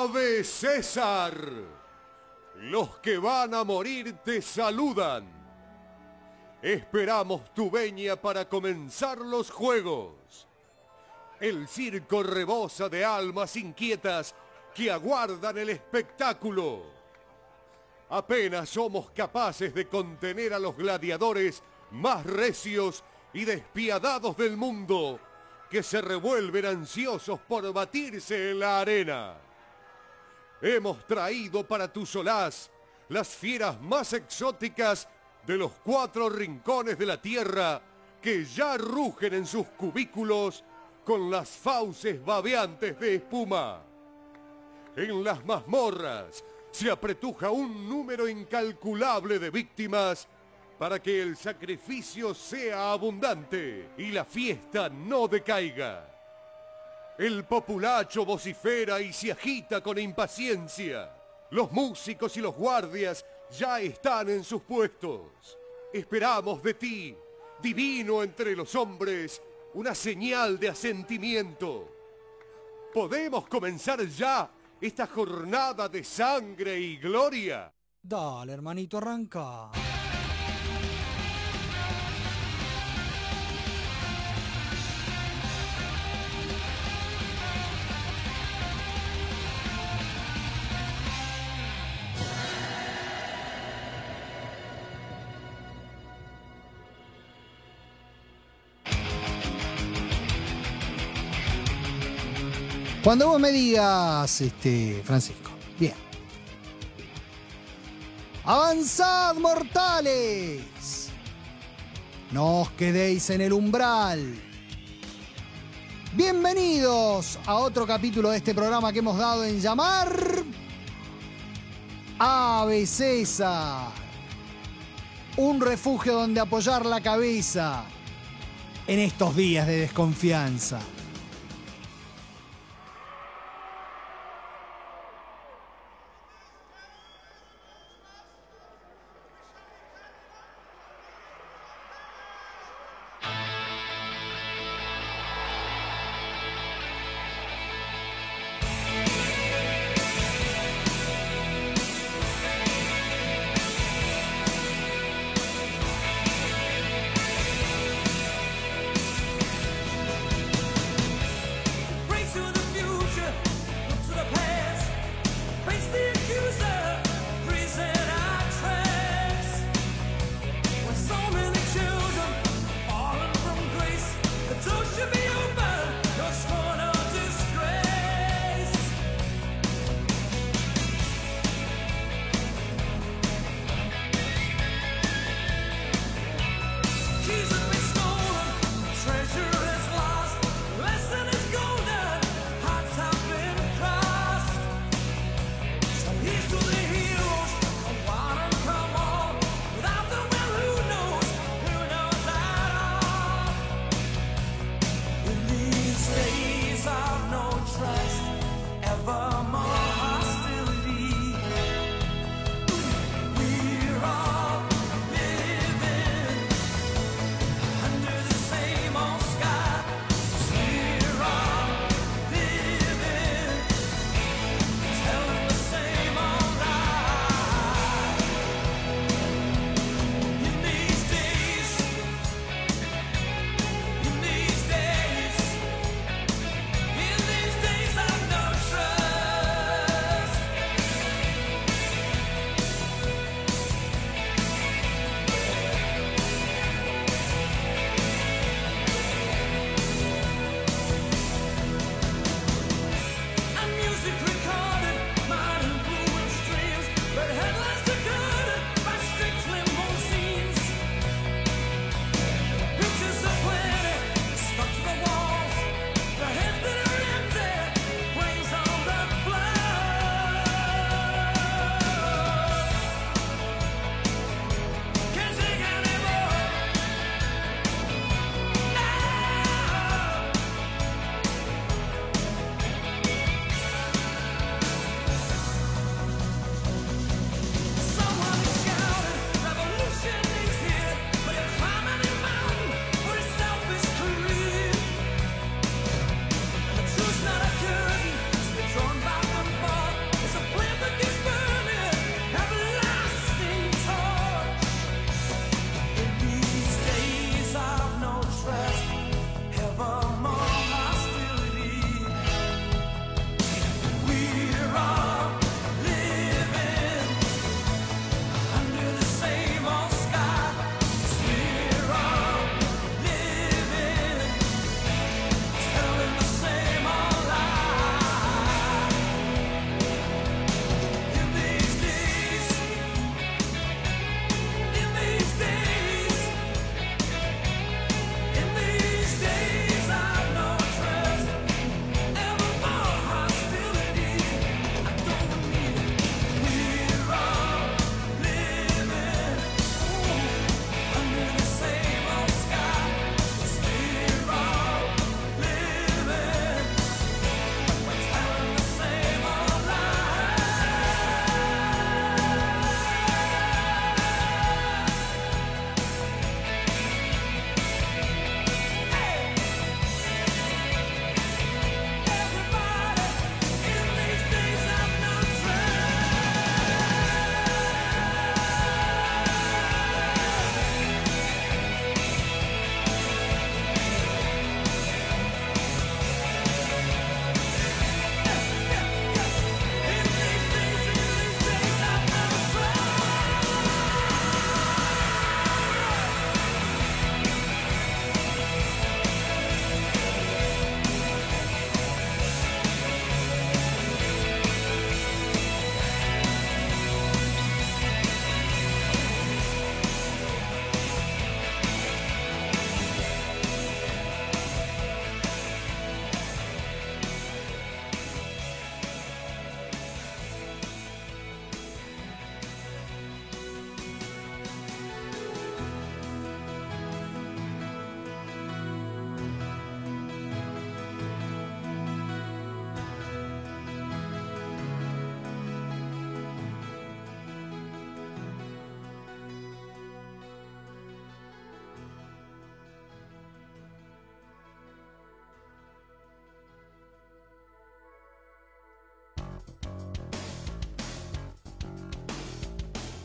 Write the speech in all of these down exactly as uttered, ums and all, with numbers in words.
Ave César. Los que van a morir te saludan. Esperamos tu veña para comenzar los juegos. El circo rebosa de almas inquietas que aguardan el espectáculo. Apenas somos capaces de contener a los gladiadores más recios y despiadados del mundo, que se revuelven ansiosos por batirse en la arena. Hemos traído para tu solaz las fieras más exóticas de los cuatro rincones de la tierra, que ya rugen en sus cubículos con las fauces babeantes de espuma. En las mazmorras se apretuja un número incalculable de víctimas para que el sacrificio sea abundante y la fiesta no decaiga. El populacho vocifera y se agita con impaciencia. Los músicos y los guardias ya están en sus puestos. Esperamos de ti, divino entre los hombres, una señal de asentimiento. ¿Podemos comenzar ya esta jornada de sangre y gloria? Dale, hermanito, arranca. Cuando vos me digas, este, Francisco. Bien. ¡Avanzad, mortales! No os quedéis en el umbral. Bienvenidos a otro capítulo de este programa que hemos dado en llamar Ave César. Un refugio donde apoyar la cabeza en estos días de desconfianza.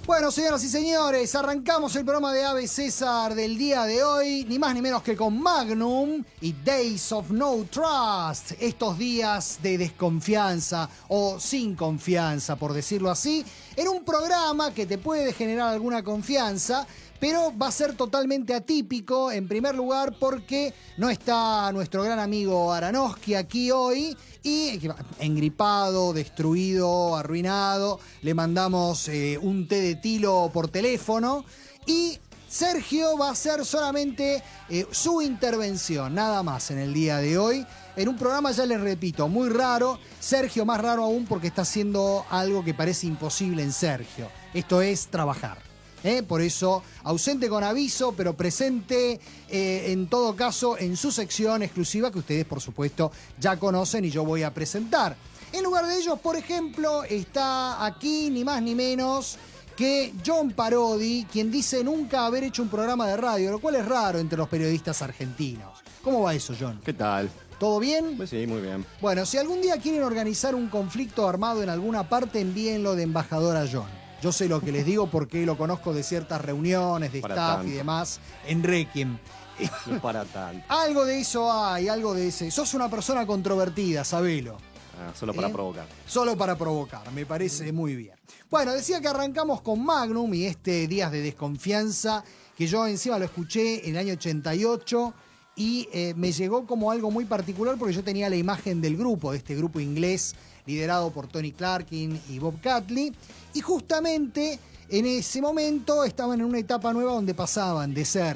Bueno, señoras y señores, arrancamos el programa de Ave César del día de hoy, ni más ni menos que con Magnum y Days of No Trust, estos días de desconfianza o sin confianza, por decirlo así, en un programa que te puede generar alguna confianza, pero va a ser totalmente atípico, en primer lugar porque no está nuestro gran amigo Aranowski aquí hoy y engripado, destruido, arruinado. Le mandamos eh, un té de tilo por teléfono y Sergio va a hacer solamente eh, su intervención, nada más en el día de hoy. En un programa, ya les repito, muy raro. Sergio más raro aún porque está haciendo algo que parece imposible en Sergio. Esto es trabajar. ¿Eh? Por eso, ausente con aviso, pero presente eh, en todo caso en su sección exclusiva que ustedes, por supuesto, ya conocen y yo voy a presentar. En lugar de ellos, por ejemplo, está aquí ni más ni menos que John Parodi, quien dice nunca haber hecho un programa de radio, lo cual es raro entre los periodistas argentinos. ¿Cómo va eso, John? ¿Qué tal? ¿Todo bien? Pues sí, muy bien. Bueno, si algún día quieren organizar un conflicto armado en alguna parte, envíenlo de embajador a John. Yo sé lo que les digo porque lo conozco de ciertas reuniones, de para staff tanto. y demás, en Requiem. No para tanto. Algo de eso hay, algo de ese. Sos una persona controvertida, sabelo. Ah, solo para ¿Eh? provocar. Solo para provocar, me parece muy bien. Bueno, decía que arrancamos con Magnum y este Días de Desconfianza, que yo encima lo escuché en el año ochenta y ocho y eh, me llegó como algo muy particular porque yo tenía la imagen del grupo, de este grupo inglés liderado por Tony Clarkin y Bob Catley, y justamente en ese momento estaban en una etapa nueva donde pasaban de ser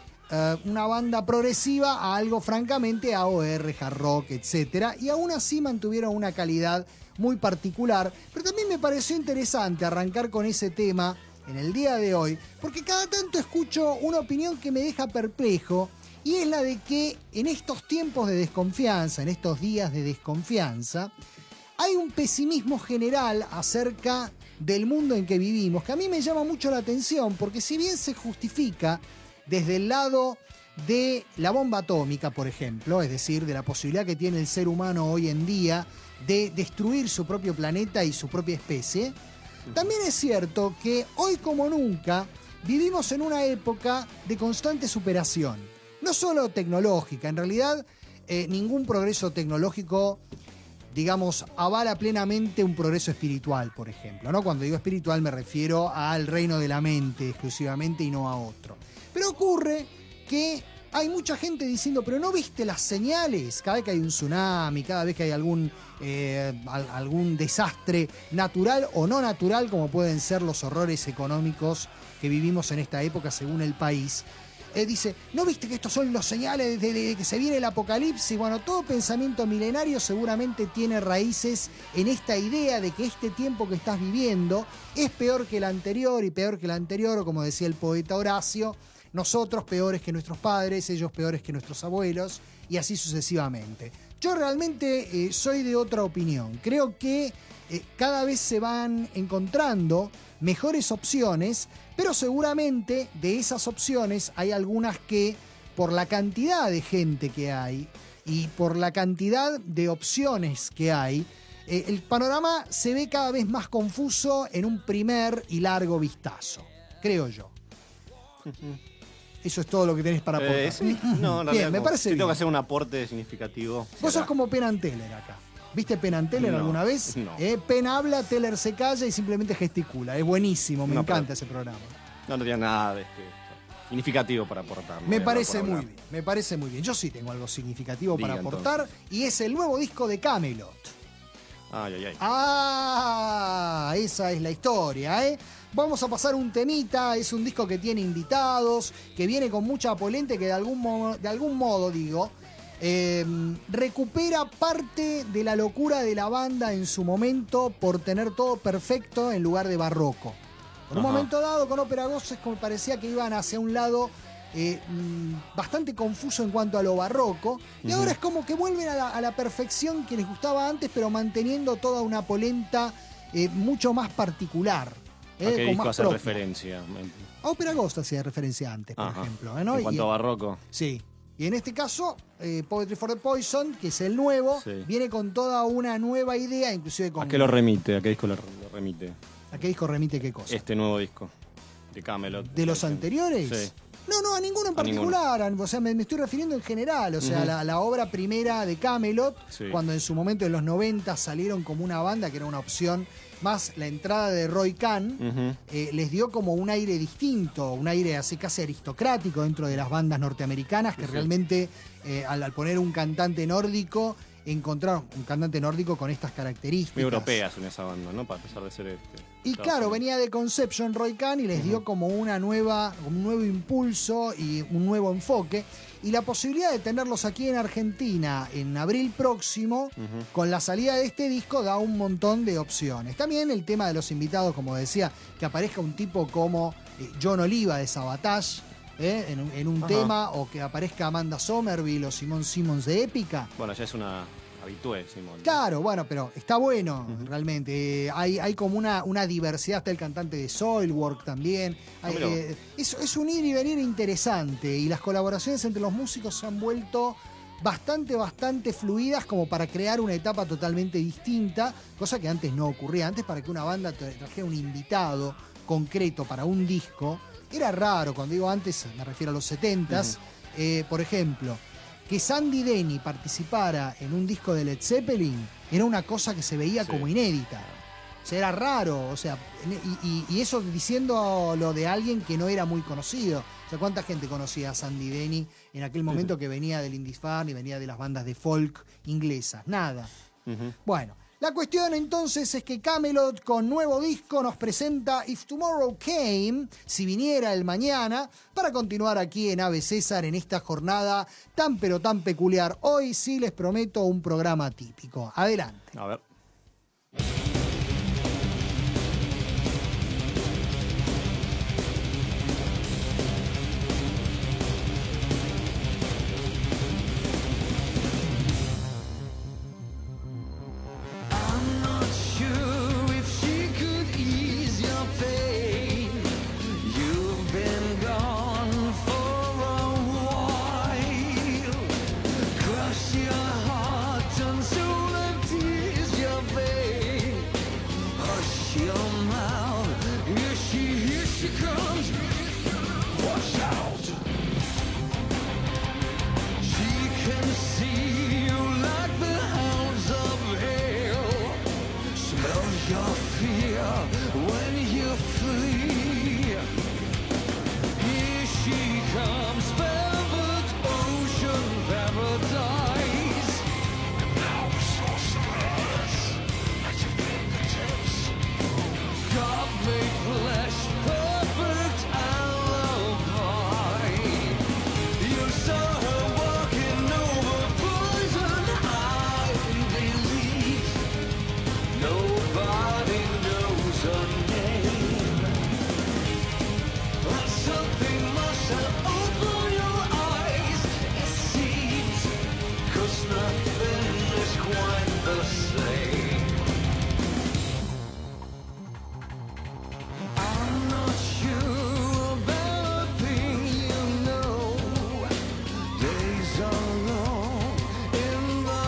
uh, una banda progresiva a algo francamente A O R, hard rock, etcétera, y aún así mantuvieron una calidad muy particular, pero también me pareció interesante arrancar con ese tema en el día de hoy, porque cada tanto escucho una opinión que me deja perplejo, y es la de que en estos tiempos de desconfianza, en estos días de desconfianza, hay un pesimismo general acerca del mundo en que vivimos, que a mí me llama mucho la atención, porque si bien se justifica desde el lado de la bomba atómica, por ejemplo, es decir, de la posibilidad que tiene el ser humano hoy en día de destruir su propio planeta y su propia especie, también es cierto que hoy como nunca vivimos en una época de constante superación, no solo tecnológica, en realidad eh, ningún progreso tecnológico, digamos, avala plenamente un progreso espiritual, por ejemplo, ¿no? Cuando digo espiritual me refiero al reino de la mente exclusivamente y no a otro. Pero ocurre que hay mucha gente diciendo, pero ¿no viste las señales? Cada vez que hay un tsunami, cada vez que hay algún, eh, algún desastre natural o no natural, como pueden ser los horrores económicos que vivimos en esta época según el país, Eh, dice, ¿no viste que estos son los señales de, de, de que se viene el apocalipsis? Bueno, todo pensamiento milenario seguramente tiene raíces en esta idea de que este tiempo que estás viviendo es peor que el anterior y peor que el anterior, o como decía el poeta Horacio, nosotros peores que nuestros padres, ellos peores que nuestros abuelos, y así sucesivamente. Yo realmente eh, soy de otra opinión. Creo que eh, cada vez se van encontrando mejores opciones, pero seguramente de esas opciones hay algunas que, por la cantidad de gente que hay y por la cantidad de opciones que hay, eh, el panorama se ve cada vez más confuso en un primer y largo vistazo, creo yo. Eso es todo lo que tenés para aportar. Eh, sí. No, en bien, me parece si bien. tengo que hacer un aporte significativo. Vos será. sos como Penn and Teller acá. ¿Viste Penn and Teller No, alguna vez? no. Eh, Penn habla, Teller se calla y simplemente gesticula. Es buenísimo, me No, encanta pero- ese programa. No, no tenía nada de este, significativo para aportar. no Me voy a parece hablar por muy hablar. bien, me parece muy bien. Yo sí tengo algo significativo Diga, para aportar y es el nuevo disco de Camelot. Ay, ay, ay. Ah, esa es la historia, ¿eh? Vamos a pasar un temita, es un disco que tiene invitados, que viene con mucha polenta, que de algún modo, de algún modo digo, eh, recupera parte de la locura de la banda en su momento por tener todo perfecto en lugar de barroco. Por un Ajá. momento dado, con Ópera Ghost, como parecía que iban hacia un lado eh, mm, bastante confuso en cuanto a lo barroco, y Ujú. ahora es como que vuelven a la, a la perfección que les gustaba antes, pero manteniendo toda una polenta eh, mucho más particular. eh, ¿A qué con disco más hace propio. referencia? A Ópera Ghost hacía referencia antes, por Ajá. ejemplo. ¿eh, ¿no? En cuanto Y- a barroco. Sí. Y en este caso, eh, Poetry for the Poison, que es el nuevo, Sí. viene con toda una nueva idea, inclusive con... ¿A qué lo remite? ¿A qué disco lo lo remite? ¿A qué disco remite qué cosa? Este nuevo disco de Kamelot. ¿De los anteriores? Sí. No, no, a ninguno en A ninguno. particular. O sea, me, me estoy refiriendo en general. O sea, Ujú. la, la obra primera de Kamelot, Sí. cuando en su momento en los noventa salieron como una banda que era una opción, más la entrada de Roy Khan, Ujú. eh, les dio como un aire distinto, un aire así casi aristocrático dentro de las bandas norteamericanas, que Sí. realmente eh, al, al poner un cantante nórdico, encontraron un cantante nórdico con estas características. Muy europeas en esa banda, ¿no? Para pesar de ser este. Y Estados claro, Unidos. venía de Conception Roy Khan y les dio Ujú. como una nueva, como un nuevo impulso y un nuevo enfoque. Y la posibilidad de tenerlos aquí en Argentina en abril próximo, Ujú. con la salida de este disco, da un montón de opciones. También el tema de los invitados, como decía, que aparezca un tipo como eh, John Oliva de Sabotage ¿eh? en, un- en un Ajá. tema, o que aparezca Amanda Somerville o Simón Simmons de Épica. Bueno, ya es una habitué, Simón. Claro, bueno, pero está bueno, Ujú. realmente. Eh, hay, hay como una, una diversidad, está el cantante de Soilwork también. Hay, Ah, mirá vos. eh, es, es un ir y venir interesante y las colaboraciones entre los músicos se han vuelto bastante, bastante fluidas como para crear una etapa totalmente distinta, cosa que antes no ocurría. Antes, para que una banda te trajera un invitado concreto para un disco, era raro. Cuando digo antes, me refiero a los setentas. Eh, por ejemplo, que Sandy Denny participara en un disco de Led Zeppelin era una cosa que se veía Sí. como inédita. O sea, era raro, o sea, y, y- y eso diciendo lo de alguien que no era muy conocido. O sea, ¿cuánta gente conocía a Sandy Denny en aquel momento que venía del Lindisfarne y venía de las bandas de folk inglesas? Nada. Ujú. Bueno, la cuestión entonces es que Kamelot con nuevo disco nos presenta If Tomorrow Came, si viniera el mañana, para continuar aquí en Ave César en esta jornada tan pero tan peculiar. Hoy sí les prometo un programa típico. Adelante. A ver. I'm not sure if she could ease your pain. You've been gone for a while. Crush your heart until the tears your vein. Hush your mouth. Here she, here she comes. Watch out. She can see you like the hounds of hell. Smell your fear when you flee. Here she comes, velvet ocean paradise. Now sorceress at your fingertips. God made flesh, perfect alibi. You saw her walking over poison. I believe nobody knows her name. But something must have opened your eyes. It seems, 'cause nothing is quite the same. I'm not sure about a thing you know. Days are long in the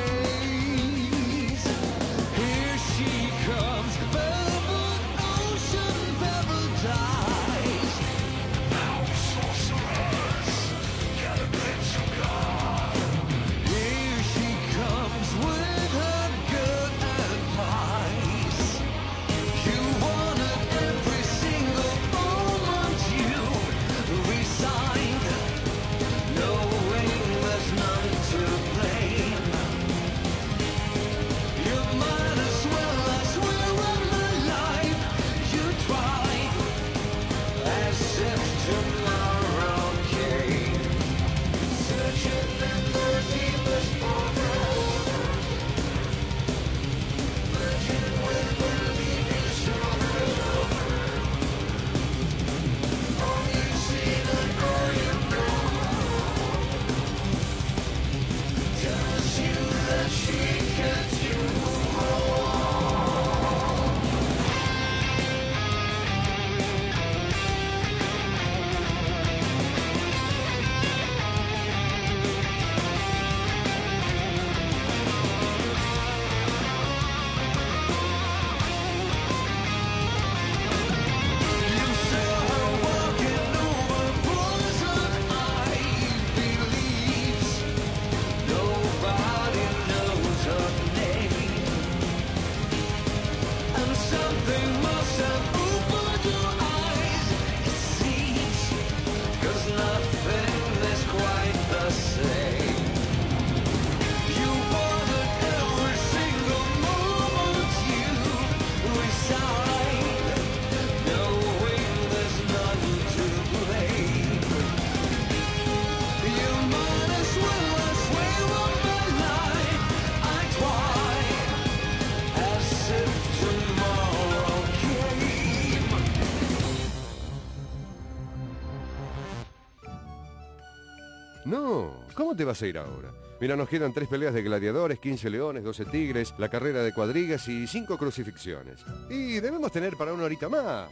haze. Here she comes, velvet ocean paradise. Now sorceress, get a glimpse of God. Here she comes with her good advice. You wanted every single moment you resigned, knowing there's none to blame. You might as well as well run my life. You tried as if tomorrow came. Searching in the deepest waters, virgin will believe you stronger. All you see and all you know tells you that she gets you wrong. No, ¿cómo te vas a ir ahora? Mira, nos quedan tres peleas de gladiadores, quince leones, doce tigres, la carrera de cuadrigas y cinco crucifixiones. Y debemos tener para una horita más.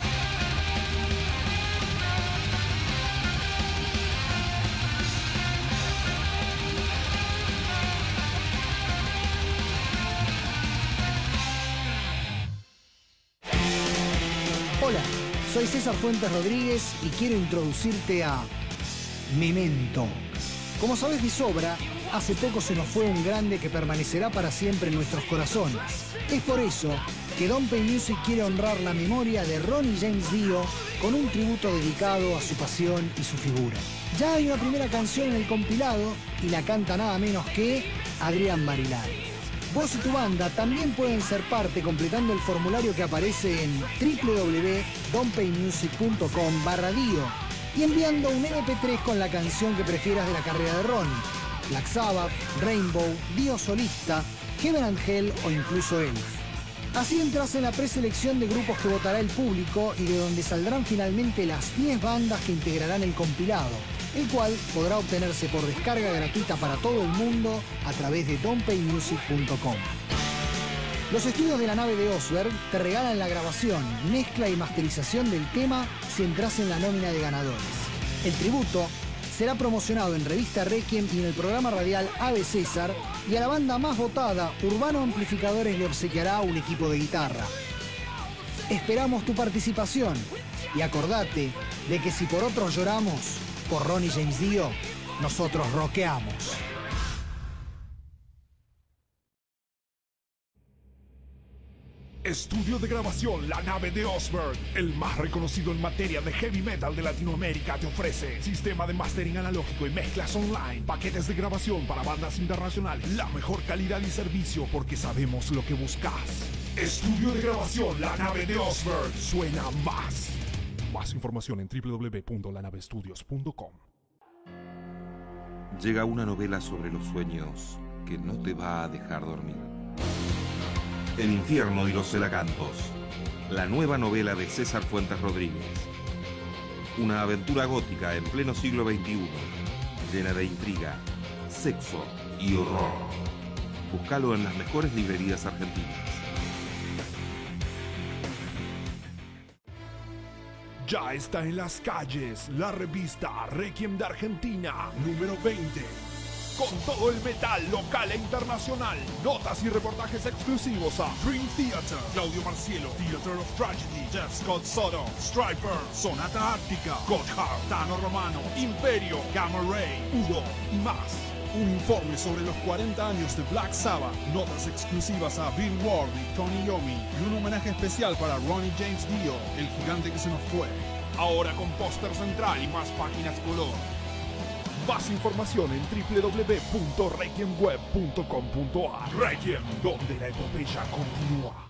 Hola, soy César Fuentes Rodríguez y quiero introducirte a Memento. Como sabes de sobra, hace poco se nos fue un grande que permanecerá para siempre en nuestros corazones. Es por eso que Don't Pay Music quiere honrar la memoria de Ronnie James Dio con un tributo dedicado a su pasión y su figura. Ya hay una primera canción en el compilado y la canta nada menos que Adrián Barilari. Vos y tu banda también pueden ser parte completando el formulario que aparece en w w w punto don't pay music punto com barra dio y enviando un eme pe tres con la canción que prefieras de la carrera de Ronnie. Black Sabbath, Rainbow, Dio solista, Heaven and Hell o incluso Elf. Así entras en la preselección de grupos que votará el público y de donde saldrán finalmente las diez bandas que integrarán el compilado, el cual podrá obtenerse por descarga gratuita para todo el mundo a través de don't pay music punto com. Los estudios de la nave de Osberg te regalan la grabación, mezcla y masterización del tema si entras en la nómina de ganadores. El tributo será promocionado en Revista Requiem y en el programa radial Ave César, y a la banda más votada, Urbano Amplificadores, le obsequiará un equipo de guitarra. Esperamos tu participación y acordate de que si por otros lloramos, por Ronnie James Dio, nosotros rockeamos. Estudio de grabación La Nave de Osberg, el más reconocido en materia de heavy metal de Latinoamérica, te ofrece sistema de mastering analógico y mezclas online, paquetes de grabación para bandas internacionales, la mejor calidad y servicio porque sabemos lo que buscas. Estudio de grabación La Nave de Osberg, suena más. Más información en w w w punto la nave estudios punto com. Llega una novela sobre los sueños que no te va a dejar dormir. El infierno y los celacantos, la nueva novela de César Fuentes Rodríguez. Una aventura gótica en pleno siglo veintiuno, llena de intriga, sexo y horror. Búscalo en las mejores librerías argentinas. Ya está en las calles la revista Requiem de Argentina, número veinte. Con todo el metal local e internacional. Notas y reportajes exclusivos a Dream Theater, Claudio Marcielo, Theater of Tragedy, Jeff Scott Soto, Striper, Sonata Ártica, Gotthard, Tano Romano, Imperio, Gamma Ray, Udo y más. Un informe sobre los cuarenta años de Black Sabbath, notas exclusivas a Bill Ward y Tony Iommi y un homenaje especial para Ronnie James Dio, el gigante que se nos fue. Ahora con póster central y más páginas color. Más información en w w w punto requiem web punto com punto a r. Requiem, donde la epopeya continúa.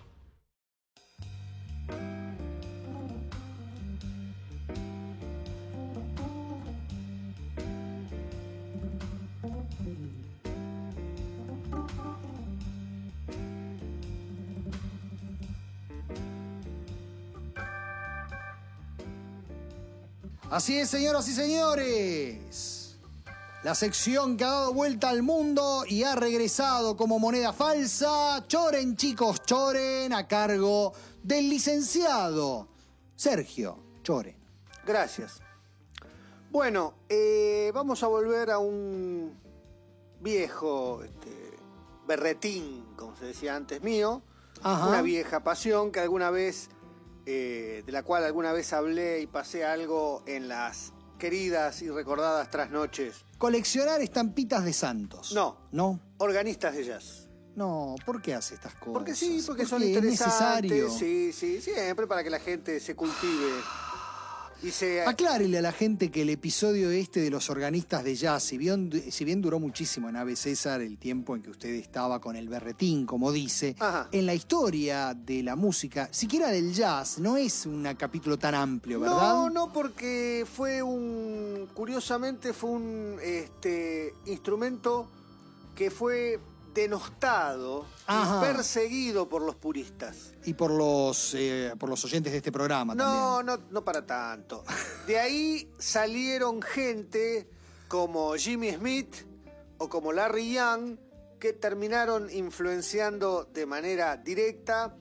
Así es, señoras y señores. La sección que ha dado vuelta al mundo y ha regresado como moneda falsa. Choren, chicos, choren, a cargo del licenciado Sergio Choren. Gracias. Bueno, eh, vamos a volver a un viejo este, berretín, como se decía antes mío. Ajá. Una vieja pasión que alguna vez, eh, de la cual alguna vez hablé y pasé algo en las queridas y recordadas trasnoches. Coleccionar estampitas de santos. No. ¿No? Organistas de jazz. No, ¿por qué hace estas cosas? Porque sí, porque son es interesantes. necesario. Sí, sí, siempre para que la gente se cultive. Y se... Aclárele a la gente que el episodio este de los organistas de jazz, si bien, si bien duró muchísimo en Ave César el tiempo en que usted estaba con el berretín, como dice, Ajá. en la historia de la música, siquiera del jazz, no es un capítulo tan amplio, ¿verdad? No, no, porque fue un... Curiosamente fue un este, instrumento que fue denostado Ajá. y perseguido por los puristas. Y por los, eh, por los oyentes de este programa No, también. no, no para tanto. De ahí salieron gente como Jimmy Smith o como Larry Young, que terminaron influenciando de manera directa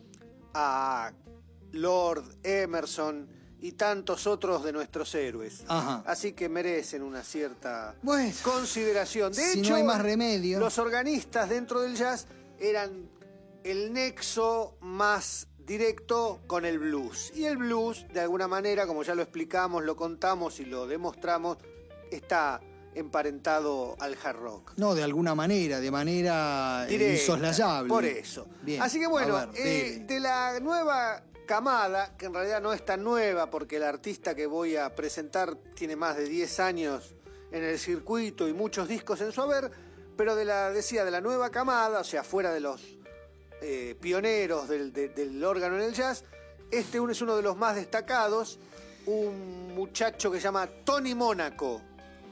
a Lord, Emerson y tantos otros de nuestros héroes. Ajá. Así que merecen una cierta Bueno, consideración. De si hecho, no hay más remedio. los organistas dentro del jazz eran el nexo más directo con el blues. Y el blues, de alguna manera, como ya lo explicamos, lo contamos y lo demostramos, está emparentado al hard rock. No, de alguna manera, de manera eh, Directa, insoslayable. por eso. Bien, Así que bueno, a ver, eh, dele. de la nueva camada, que en realidad no es tan nueva, porque el artista que voy a presentar tiene más de diez años en el circuito y muchos discos en su haber, pero de la, decía, de la nueva camada, o sea, fuera de los eh, pioneros del, de, del órgano en el jazz, este uno es uno de los más destacados, un muchacho que se llama Tony Mónaco.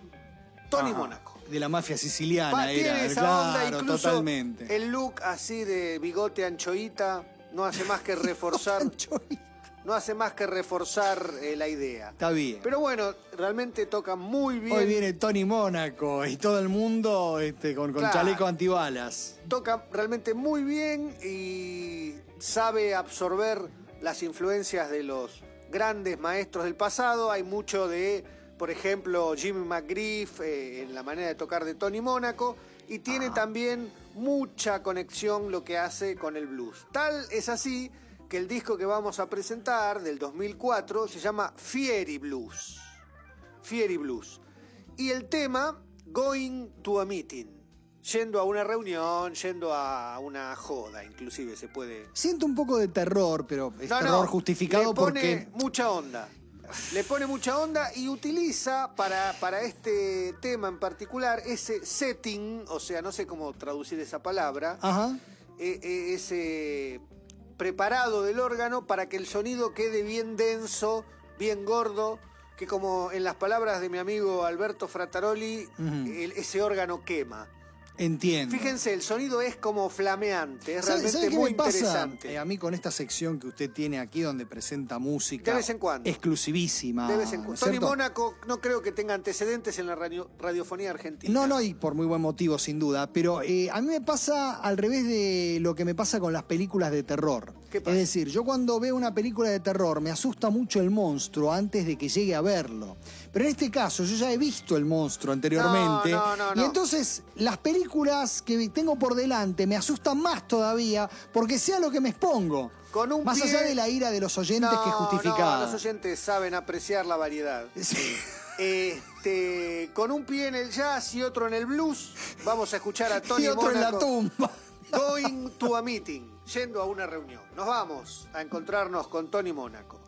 Tony Ajá. Mónaco. De la mafia siciliana Pa- era, tiene esa claro, onda, incluso totalmente. el look así de bigote anchoita no hace más que reforzar, no hace más que reforzar eh, la idea. Está bien. Pero bueno, realmente toca muy bien. Hoy viene Tony Mónaco y todo el mundo este, con, con Claro. chaleco antibalas. Toca realmente muy bien y sabe absorber las influencias de los grandes maestros del pasado. Hay mucho de, por ejemplo, Jimmy McGriff eh, en la manera de tocar de Tony Mónaco, y tiene también mucha conexión lo que hace con el blues. Tal es así que el disco que vamos a presentar del dos mil cuatro se llama Fiery Blues. Fiery Blues. Y el tema, Going to a Meeting. Yendo a una reunión, yendo a una joda, inclusive se puede. Siento un poco de terror, pero es No, terror no, justificado le pone porque... mucha onda. Le pone mucha onda y utiliza para, para este tema en particular ese setting, o sea, no sé cómo traducir esa palabra, Ajá. eh, eh, ese preparado del órgano para que el sonido quede bien denso, bien gordo, que como en las palabras de mi amigo Alberto Frataroli, Ujú. el- ese órgano quema. Entiendo. Fíjense, el sonido es como flameante, es ¿Sabe- realmente sabe qué muy me pasa interesante. eh, a mí con esta sección que usted tiene aquí donde presenta música? De vez en cuando. Exclusivísima. De vez en cuando. Tony ¿cierto? Mónaco no creo que tenga antecedentes en la radio- radiofonía argentina. No, no, y por muy buen motivo, sin duda. Pero eh, a mí me pasa al revés de lo que me pasa con las películas de terror. ¿Qué pasa? Es decir, yo cuando veo una película de terror me asusta mucho el monstruo antes de que llegue a verlo. Pero en este caso yo ya he visto el monstruo anteriormente. No, no, no, y no. entonces las películas que tengo por delante me asustan más todavía porque sé a lo que me expongo. Con un más pie- allá de la ira de los oyentes No, que es justificada. no, los oyentes saben apreciar la variedad. Sí. Este, con un pie en el jazz y otro en el blues, vamos a escuchar a Tony Y otro en la Mónaco, tumba. Going to a Meeting, yendo a una reunión. Nos vamos a encontrarnos con Tony Mónaco.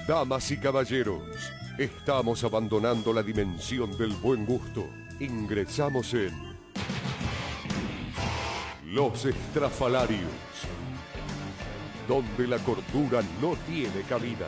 Damas y caballeros, estamos abandonando la dimensión del buen gusto. Ingresamos en Los Estrafalarios, donde la cordura no tiene cabida.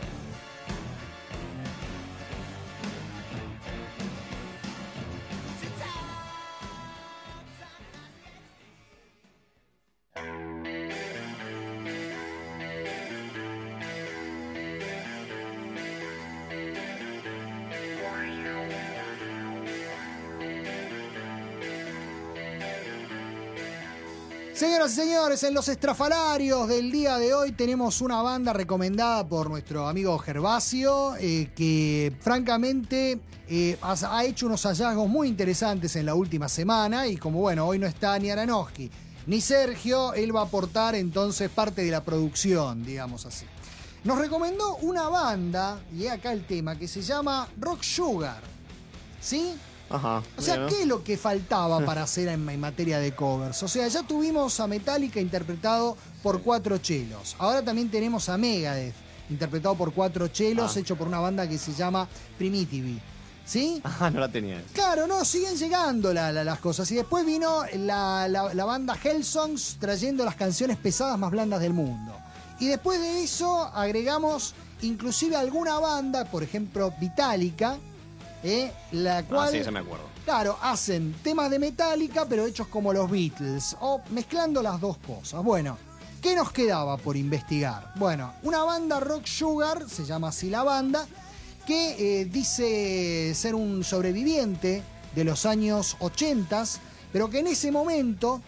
Señoras y señores, en los estrafalarios del día de hoy tenemos una banda recomendada por nuestro amigo Gervasio, eh, que francamente eh, ha, ha hecho unos hallazgos muy interesantes en la última semana, y como bueno, hoy no está ni Aranowski ni Sergio, él va a aportar entonces parte de la producción, digamos así. Nos recomendó una banda, y acá el tema, que se llama Rock Sugar, ¿sí? Ajá. O sea, bueno. ¿qué es lo que faltaba para hacer en, en materia de covers? O sea, ya tuvimos a Metallica interpretado por cuatro chelos. Ahora también tenemos a Megadeth interpretado por cuatro chelos, Ah. hecho por una banda que se llama Primitive. ¿Sí? Ajá, no la tenía. Claro, no, siguen llegando la- la- las cosas. Y después vino la, la- la banda Hellsongs trayendo las canciones pesadas más blandas del mundo. Y después de eso agregamos inclusive alguna banda, por ejemplo Metallica, ¿eh? la cual... Ah, sí, ya me acuerdo. Claro, hacen temas de Metallica, pero hechos como los Beatles, o mezclando las dos cosas. Bueno, ¿qué nos quedaba por investigar? Bueno, una banda Rock Sugar, se llama así la banda, que eh, dice ser un sobreviviente de los años ochenta, pero que en ese momento,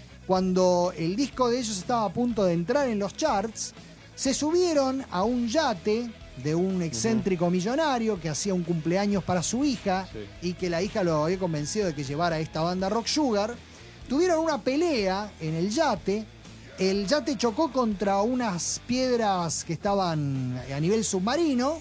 cuando el disco de ellos estaba a punto de entrar en los charts, se subieron a un yate de un excéntrico millonario que hacía un cumpleaños para su hija, Sí. y que la hija lo había convencido de que llevara esta banda Rock Sugar. Tuvieron una pelea en el yate. El yate chocó contra unas piedras que estaban a nivel submarino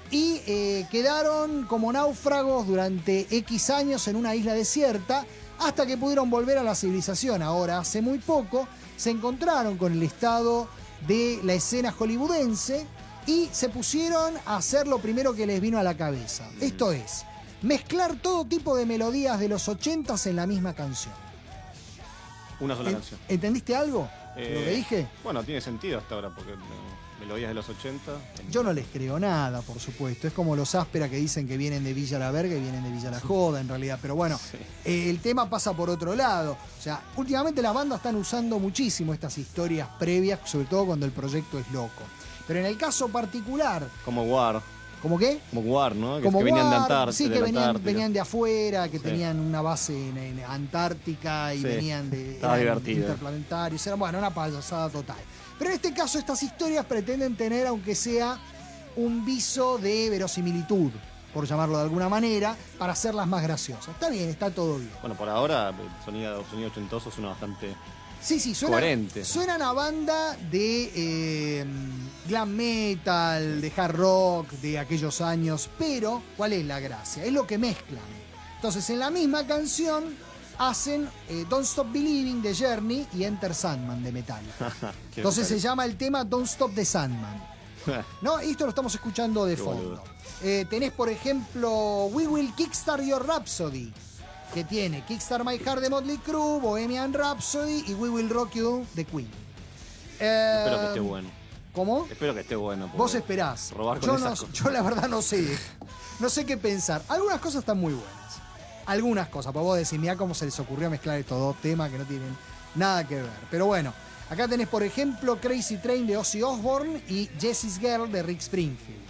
y eh, quedaron como náufragos durante X años en una isla desierta, hasta que pudieron volver a la civilización. Ahora, hace muy poco, se encontraron con el estado de la escena hollywoodense y se pusieron a hacer lo primero que les vino a la cabeza. Esto es, mezclar todo tipo de melodías de los ochentas en la misma canción. Una sola ¿En- canción. ¿Entendiste algo? Eh, ¿Lo que dije? Bueno, tiene sentido hasta ahora, porque eh, melodías de los ochenta. Yo no les creo nada, por supuesto. Es como los áspera que dicen que vienen de Villa La Verga y vienen de Villa La Joda, en realidad. Pero bueno, Sí. eh, el tema pasa por otro lado. O sea, últimamente las bandas están usando muchísimo estas historias previas, sobre todo cuando el proyecto es loco. Pero en el caso particular, Como War. ¿cómo qué? Como War, ¿no? Que, Como que venían de War, Antártida. sí, de que la venían, Antártida. venían de afuera, que Sí. tenían una base en, en Antártica y Sí. venían de Estaba eran divertido. interplanetarios. Era, bueno, una payasada total. Pero en este caso estas historias pretenden tener, aunque sea un viso de verosimilitud, por llamarlo de alguna manera, para hacerlas más graciosas. Está bien, está todo bien. Bueno, por ahora, el sonido, sonido ochentoso suena bastante. Sí, sí, suenan, Coherente. suenan a banda de eh, glam metal, de hard rock de aquellos años, pero ¿cuál es la gracia? Es lo que mezclan. Entonces, en la misma canción hacen eh, Don't Stop Believing de Journey y Enter Sandman de Metallica. Qué Entonces se brutal. llama el tema Don't Stop the Sandman. ¿No? Esto lo estamos escuchando de Qué fondo. boludo. Eh, tenés, por ejemplo, We Will Kickstart Your Rhapsody, que tiene Kickstart My Heart de Motley Crue, Bohemian Rhapsody y We Will Rock You de Queen. Eh, Espero que esté bueno. ¿Cómo? Espero que esté bueno. porque Vos esperás. Robar con yo, esas no, cosas. yo la verdad no sé. No sé qué pensar. Algunas cosas están muy buenas. Algunas cosas. Pues vos decís, mirá cómo se les ocurrió mezclar estos dos temas que no tienen nada que ver. Pero bueno, acá tenés, por ejemplo, Crazy Train de Ozzy Osbourne y Jessie's Girl de Rick Springfield.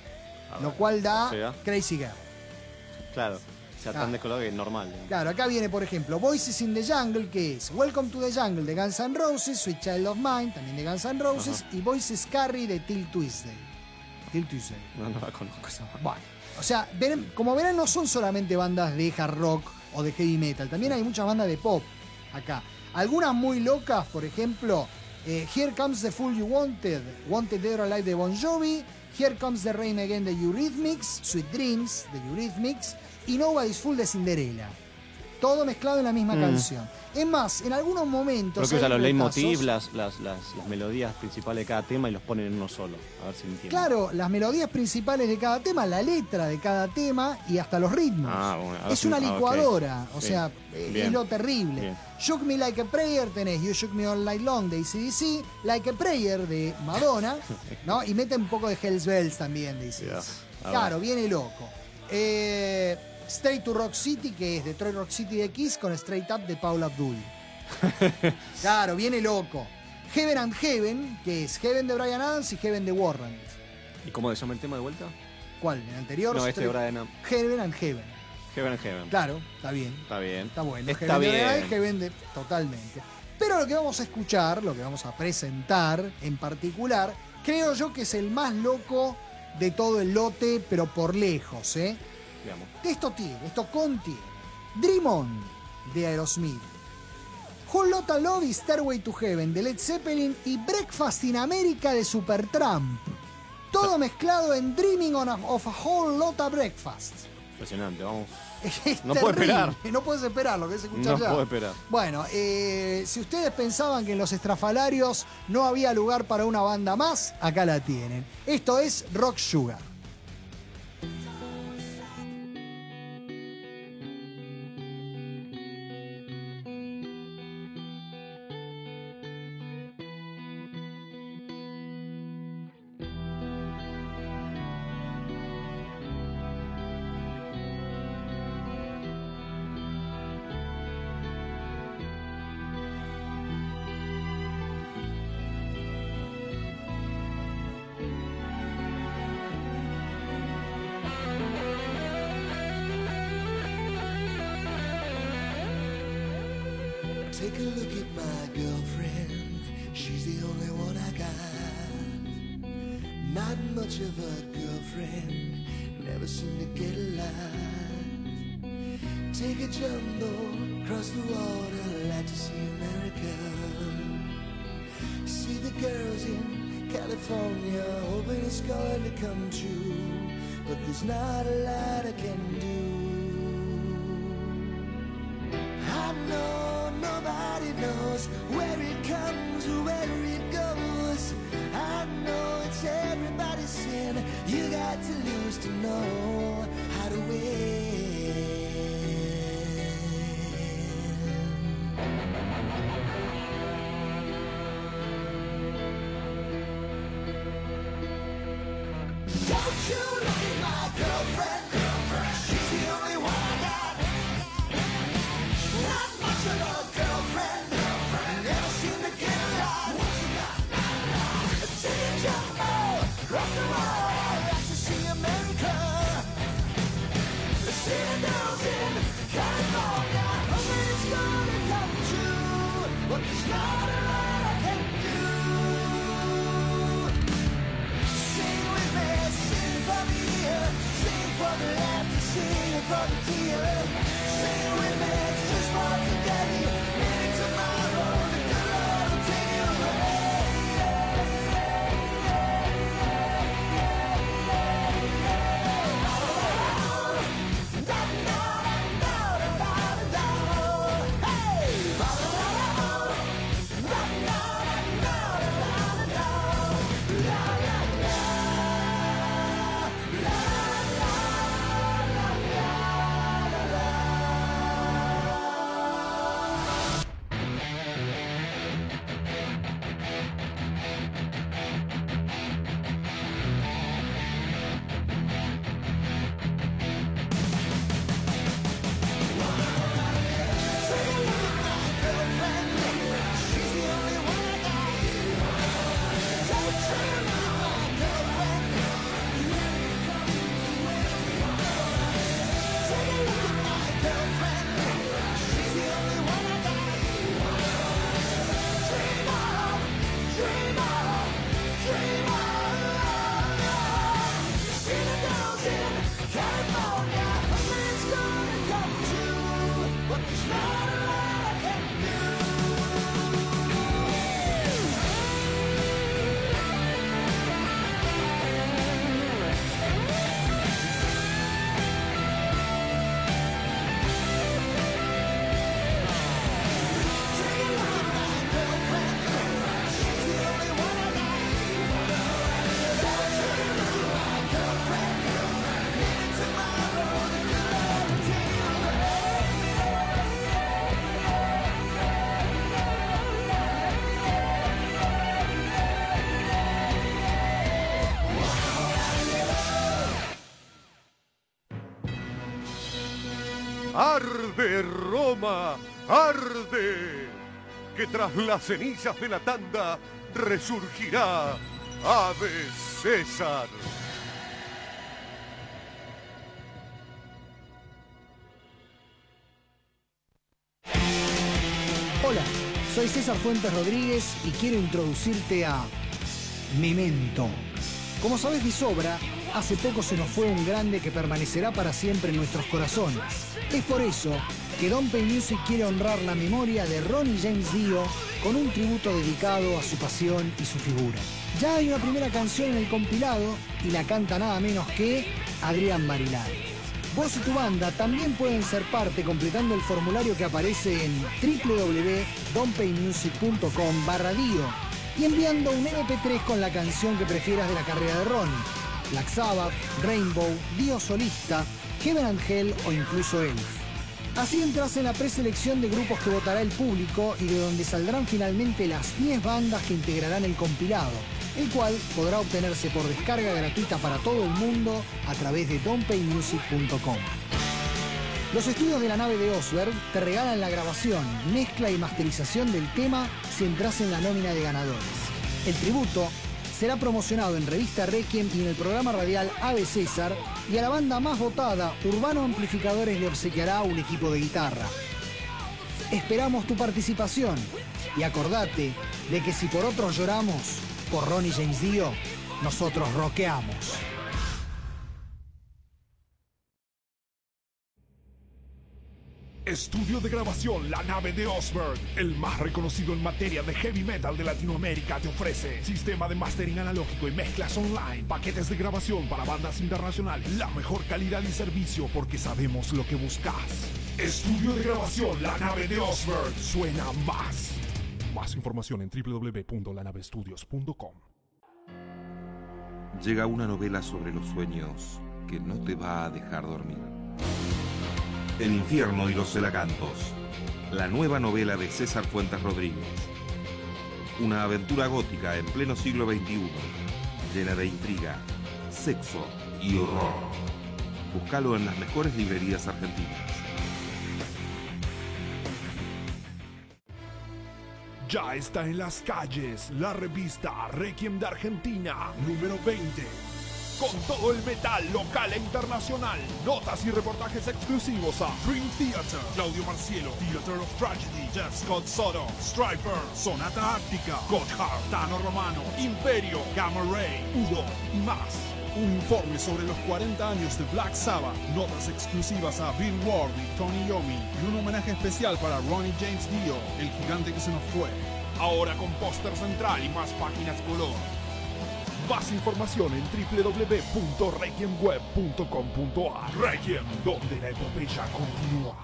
A Lo ver, cual da o sea, Crazy Girl. Claro. O sea, Ah. tan descolado que es normal. ¿no? Claro, acá viene, por ejemplo, Voices in the Jungle, que es Welcome to the Jungle de Guns N' Roses, Sweet Child of Mine, también de Guns N' Roses, y Voices Carry de Till Tuesday. Till Tuesday. No, no la conozco esa banda. Bueno, o sea, ven- como verán, no son solamente bandas de hard rock o de heavy metal, también hay muchas bandas de pop acá. Algunas muy locas, por ejemplo, eh, Here Comes the Fool You Wanted, Wanted Dead or Alive de Bon Jovi, Here Comes the Rain Again de Eurythmics, Sweet Dreams de Eurythmics y Nobody's Fool de Cinderella. todo mezclado en la misma Mm. canción. Es más, en algunos momentos... Creo que usa hay los retazos. leitmotiv, las, las, las, las melodías principales de cada tema y los ponen en uno solo. A ver si me entienden. Claro, las melodías principales de cada tema, la letra de cada tema y hasta los ritmos. Ah, bueno, ahora es sí. una Ah, ok. licuadora, o Sí. sea, eh, Bien. es lo terrible. Bien. Shook Me Like a Prayer tenés You Shook Me All Night Long de A C D C, Like a Prayer de Madonna, ¿no? Y mete un poco de Hells Bells también de A C D C. Dios, a Claro, viene loco. Eh, Straight to Rock City, que es Detroit Rock City de Kiss con Straight Up de Paula Abdul. Claro, viene loco. Heaven and Heaven, que es Heaven de Bryan Adams y Heaven de Warrant. ¿Y cómo se llama el tema de vuelta? ¿Cuál? ¿El anterior? No, este de Straight- Bryan Adams. Heaven and Heaven. Heaven and Heaven. Claro, está bien. Está bien. Está bueno. Está Heaven de bien. Bryan Adams, Heaven de... Totalmente. Pero lo que vamos a escuchar, lo que vamos a presentar en particular, creo yo que es el más loco de todo el lote, pero por lejos, ¿eh? Veamos. Esto tiene, esto contiene Dream On de Aerosmith, Whole Lotta Love y Stairway to Heaven de Led Zeppelin y Breakfast in America de Supertramp. Todo mezclado en Dreaming on a- of a Whole Lotta Breakfast. Impresionante, vamos. Es No puedo terrible, esperar. No puedes esperar, lo que es escuchar No ya. puedo esperar. Bueno, eh, si ustedes pensaban que en los estrafalarios no había lugar para una banda más, acá la tienen. Esto es Rock Sugar. Take a look at my girlfriend. She's the only one I got. Not much of a girlfriend. Never seem to get along. Take a jumbo across the water. Like to see America. See the girls in California, hoping it's going to come true. But there's not a lot I can do. I know nobody knows where it comes or where it goes. I know it's everybody's sin. You got to lose to know how to win. Don't you look at my girlfriend, girlfriend. She's the only one I got. Not much of a girlfriend, girlfriend. Never seem to get along. What you got? Take a jump across the wall. Like to see America. See the girls in California. Hoping it's gonna come true. But there's not a lot I can do. Sing with me, sing for the year. Sing for the laughter, sing for the tears. Sing with me, it's just for today. Maybe tomorrow, the good Lord will take you away. ¡Arde Roma! ¡Arde! Que tras las cenizas de la tanda resurgirá Ave César. Hola, soy César Fuentes Rodríguez y quiero introducirte a Memento. Como sabes de sobra, hace poco se nos fue un grande que permanecerá para siempre en nuestros corazones. Es por eso que Don't Pay Music quiere honrar la memoria de Ronnie James Dio con un tributo dedicado a su pasión y su figura. Ya hay una primera canción en el compilado y la canta nada menos que Adrián Marilari. Vos y tu banda también pueden ser parte completando el formulario que aparece en w w w punto don't pay music punto com barra dio y enviando un eme pe tres con la canción que prefieras de la carrera de Ronnie. Black Sabbath, Rainbow, Dio solista, Heaven and Hell o incluso Elf. Así entras en la preselección de grupos que votará el público y de donde saldrán finalmente las diez bandas que integrarán el compilado, el cual podrá obtenerse por descarga gratuita para todo el mundo a través de don't pay music punto com. Los estudios de la nave de Osberg te regalan la grabación, mezcla y masterización del tema si entras en la nómina de ganadores. El tributo será promocionado en Revista Requiem y en el programa radial Ave César, y a la banda más votada, Urbano Amplificadores, le obsequiará un equipo de guitarra. Esperamos tu participación y acordate de que si por otros lloramos, por Ronnie James Dio, nosotros rockeamos. Estudio de grabación La Nave de Osberg, el más reconocido en materia de heavy metal de Latinoamérica, te ofrece sistema de mastering analógico y mezclas online, paquetes de grabación para bandas internacionales, la mejor calidad y servicio porque sabemos lo que buscas. Estudio de grabación La Nave de Osberg, suena más. Más información en w w w punto la nave estudios punto com. Llega una novela sobre los sueños que no te va a dejar dormir. El infierno y los celacantos, la nueva novela de César Fuentes Rodríguez. Una aventura gótica en pleno siglo veintiuno, llena de intriga, sexo y horror. Búscalo en las mejores librerías argentinas. Ya está en las calles la revista Requiem de Argentina, número veinte. Con todo el metal local e internacional. Notas y reportajes exclusivos a Dream Theater, Claudio Marcielo, Theater of Tragedy, Jeff Scott Soto, Striper, Sonata Ártica, Gotthard, Tano Romano, Imperio, Gamma Ray, Udo y más. Un informe sobre los cuarenta años de Black Sabbath, notas exclusivas a Bill Ward y Tony Iommi y un homenaje especial para Ronnie James Dio, el gigante que se nos fue. Ahora con póster central y más páginas color. Más información en w w w punto requiem web punto com punto a r. Requiem, donde la epopeya continúa.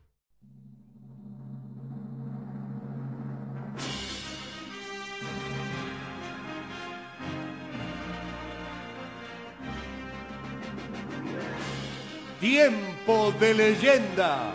Tiempo de leyendas.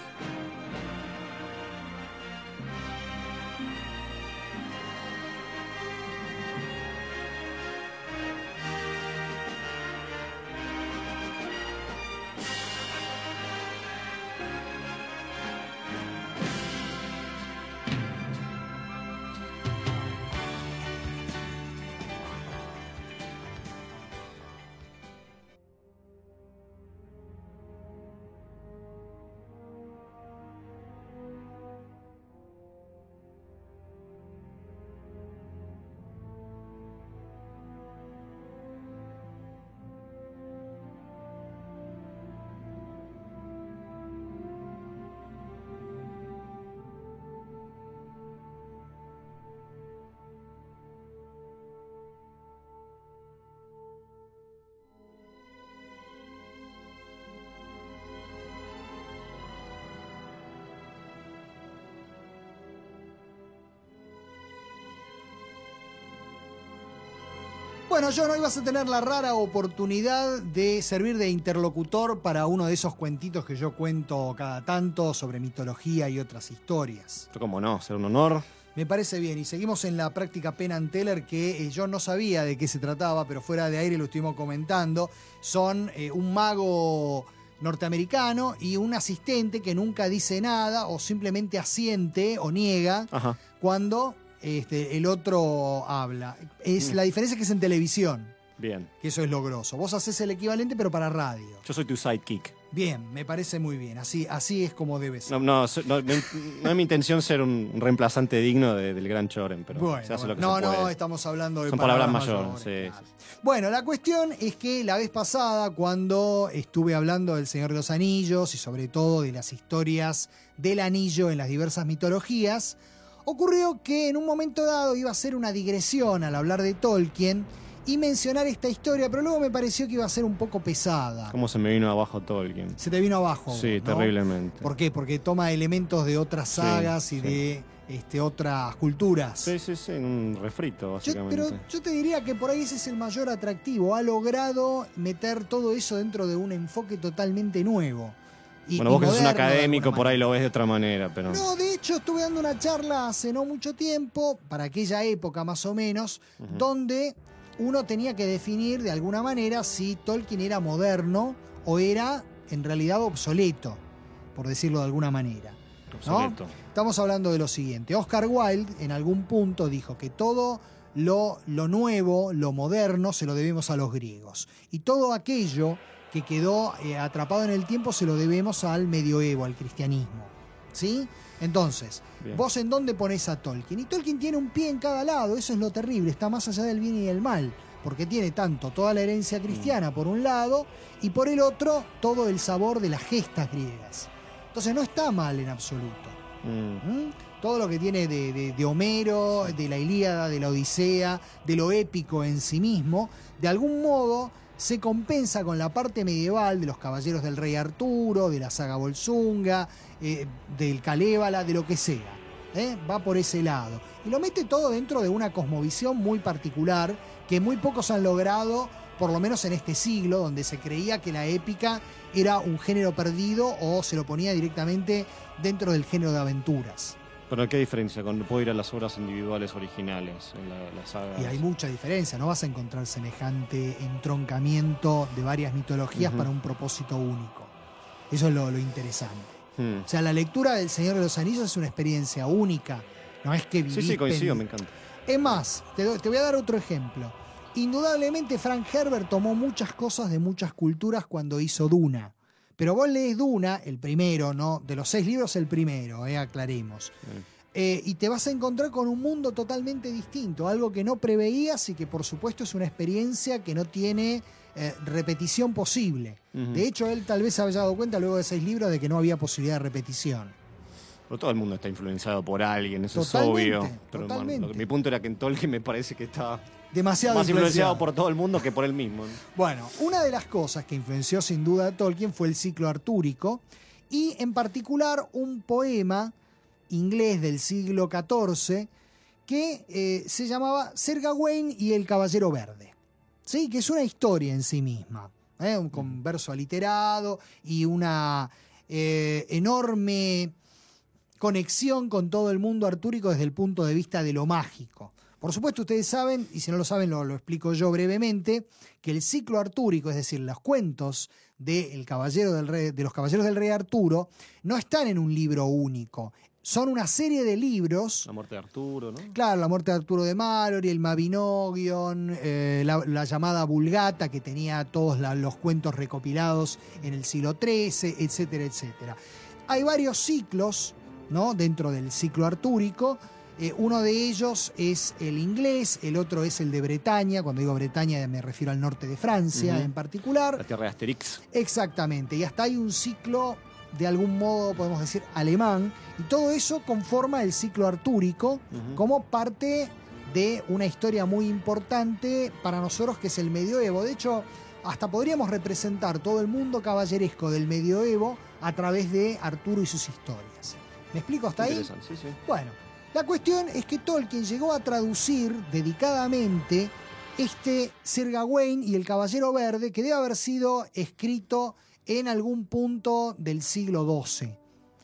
Bueno, John, hoy vas a tener la rara oportunidad de servir de interlocutor para uno de esos cuentitos que yo cuento cada tanto sobre mitología y otras historias. ¿Cómo no? Será un honor. Me parece bien. Y seguimos en la práctica Penn and Teller, que eh, yo no sabía de qué se trataba, pero fuera de aire lo estuvimos comentando. Son eh, un mago norteamericano y un asistente que nunca dice nada o simplemente asiente o niega Ajá. cuando este, el otro habla. Es, Mm. La diferencia es que es en televisión, Bien. que eso es lo grosso. Vos haces el equivalente pero para radio. Yo soy tu sidekick. Bien, me parece muy bien. Así, así es como debe ser. No, no, so- no, no- no es mi intención ser un reemplazante digno de- del gran Choren, pero Bueno, se hace lo que no, se puede. no, estamos hablando de Son palabras mayores, mayores, sí, claro. Bueno, la cuestión es que la vez pasada, cuando estuve hablando del Señor de los Anillos y sobre todo de las historias del anillo en las diversas mitologías, ocurrió que en un momento dado iba a ser una digresión al hablar de Tolkien y mencionar esta historia, pero luego me pareció que iba a ser un poco pesada. ¿Cómo se me vino abajo Tolkien? Se te vino abajo. Sí, ¿no? terriblemente. ¿Por qué? Porque toma elementos de otras Sí, sagas y sí. de este, otras culturas. Sí, sí, sí, un refrito, Yo, básicamente. pero yo te diría que por ahí ese es el mayor atractivo. Ha logrado meter todo eso dentro de un enfoque totalmente nuevo. Y, bueno, y vos que sos un moderno de académico, alguna por ahí manera. lo ves de otra manera, pero... No, de hecho estuve dando una charla hace no mucho tiempo, para aquella época más o menos, Ujú. donde uno tenía que definir de alguna manera si Tolkien era moderno o era en realidad obsoleto, por decirlo de alguna manera. ¿no? Obsoleto. Estamos hablando de lo siguiente. Oscar Wilde en algún punto dijo que todo lo, lo nuevo, lo moderno, se lo debemos a los griegos. Y todo aquello que quedó eh, atrapado en el tiempo se lo debemos al medioevo, al cristianismo. ¿Sí? Entonces, Bien. ¿vos en dónde ponés a Tolkien? Y Tolkien tiene un pie en cada lado, eso es lo terrible, está más allá del bien y del mal, porque tiene tanto toda la herencia cristiana Mm. por un lado y por el otro todo el sabor de las gestas griegas. Entonces no está mal en absoluto. Mm. ¿Mm? Todo lo que tiene de, de- de Homero, de la Ilíada, de la Odisea, de lo épico en sí mismo, de algún modo se compensa con la parte medieval de los caballeros del rey Arturo, de la saga Volsunga, eh, del Kalevala, de lo que sea. ¿eh? Va por ese lado. Y lo mete todo dentro de una cosmovisión muy particular que muy pocos han logrado, por lo menos en este siglo, donde se creía que la épica era un género perdido o se lo ponía directamente dentro del género de aventuras. Pero ¿qué diferencia cuando puedo ir a las obras individuales originales en la, la saga? Y hay mucha diferencia, no vas a encontrar semejante entroncamiento de varias mitologías Ujú. para un propósito único. Eso es lo, lo interesante. Hmm. O sea, la lectura del Señor de los Anillos es una experiencia única. No es que Sí, vivís sí, coincido, pendi- me encanta. Es más, te, do- te voy a dar otro ejemplo. Indudablemente Frank Herbert tomó muchas cosas de muchas culturas cuando hizo Duna. Pero vos lees Duna, el primero, ¿no? De los seis libros, el primero, eh, aclaremos. Bien. Eh, y te vas a encontrar con un mundo totalmente distinto, algo que no preveías y que por supuesto es una experiencia que no tiene eh, repetición posible. Ujú. De hecho, él tal vez se haya dado cuenta luego de seis libros de que no había posibilidad de repetición. Pero todo el mundo está influenciado por alguien, eso Totalmente, es obvio. Pero bueno, totalmente. lo que- mi punto era que en Tolkien me parece que está Demasiado más influenciado influenciado. por todo el mundo que por él mismo. ¿no? Bueno, una de las cosas que influenció sin duda a Tolkien fue el ciclo artúrico y en particular un poema inglés del siglo catorce que eh, se llamaba Sir Gawain y el Caballero Verde. ¿Sí? Que es una historia en sí misma, ¿eh? Un- con verso aliterado y una eh, enorme conexión con todo el mundo artúrico desde el punto de vista de lo mágico. Por supuesto, ustedes saben, y si no lo saben lo, lo explico yo brevemente, que el ciclo artúrico, es decir, los cuentos de, el caballero del rey, de los caballeros del rey Arturo, no están en un libro único. Son una serie de libros. La muerte de Arturo, ¿no? Claro, la muerte de Arturo de Malory, el Mabinogion, eh, la, la llamada Vulgata, que tenía todos la- los cuentos recopilados en el siglo trece, etcétera, etcétera. Hay varios ciclos, ¿no? Dentro del ciclo artúrico. Eh, uno de ellos es el inglés, el otro es el de Bretaña. Cuando digo Bretaña me refiero al norte de Francia Ujú. en particular. La tierra de Asterix. Exactamente, y hasta hay un ciclo, de algún modo podemos decir alemán, y todo eso conforma el ciclo artúrico Ujú. como parte de una historia muy importante para nosotros que es el medioevo. De hecho, hasta podríamos representar todo el mundo caballeresco del medioevo a través de Arturo y sus historias. ¿Me explico hasta ahí? Interesante, sí, sí. Bueno, la cuestión es que Tolkien llegó a traducir dedicadamente este Sir Gawain y el Caballero Verde, que debe haber sido escrito en algún punto del siglo doce. ¿eh?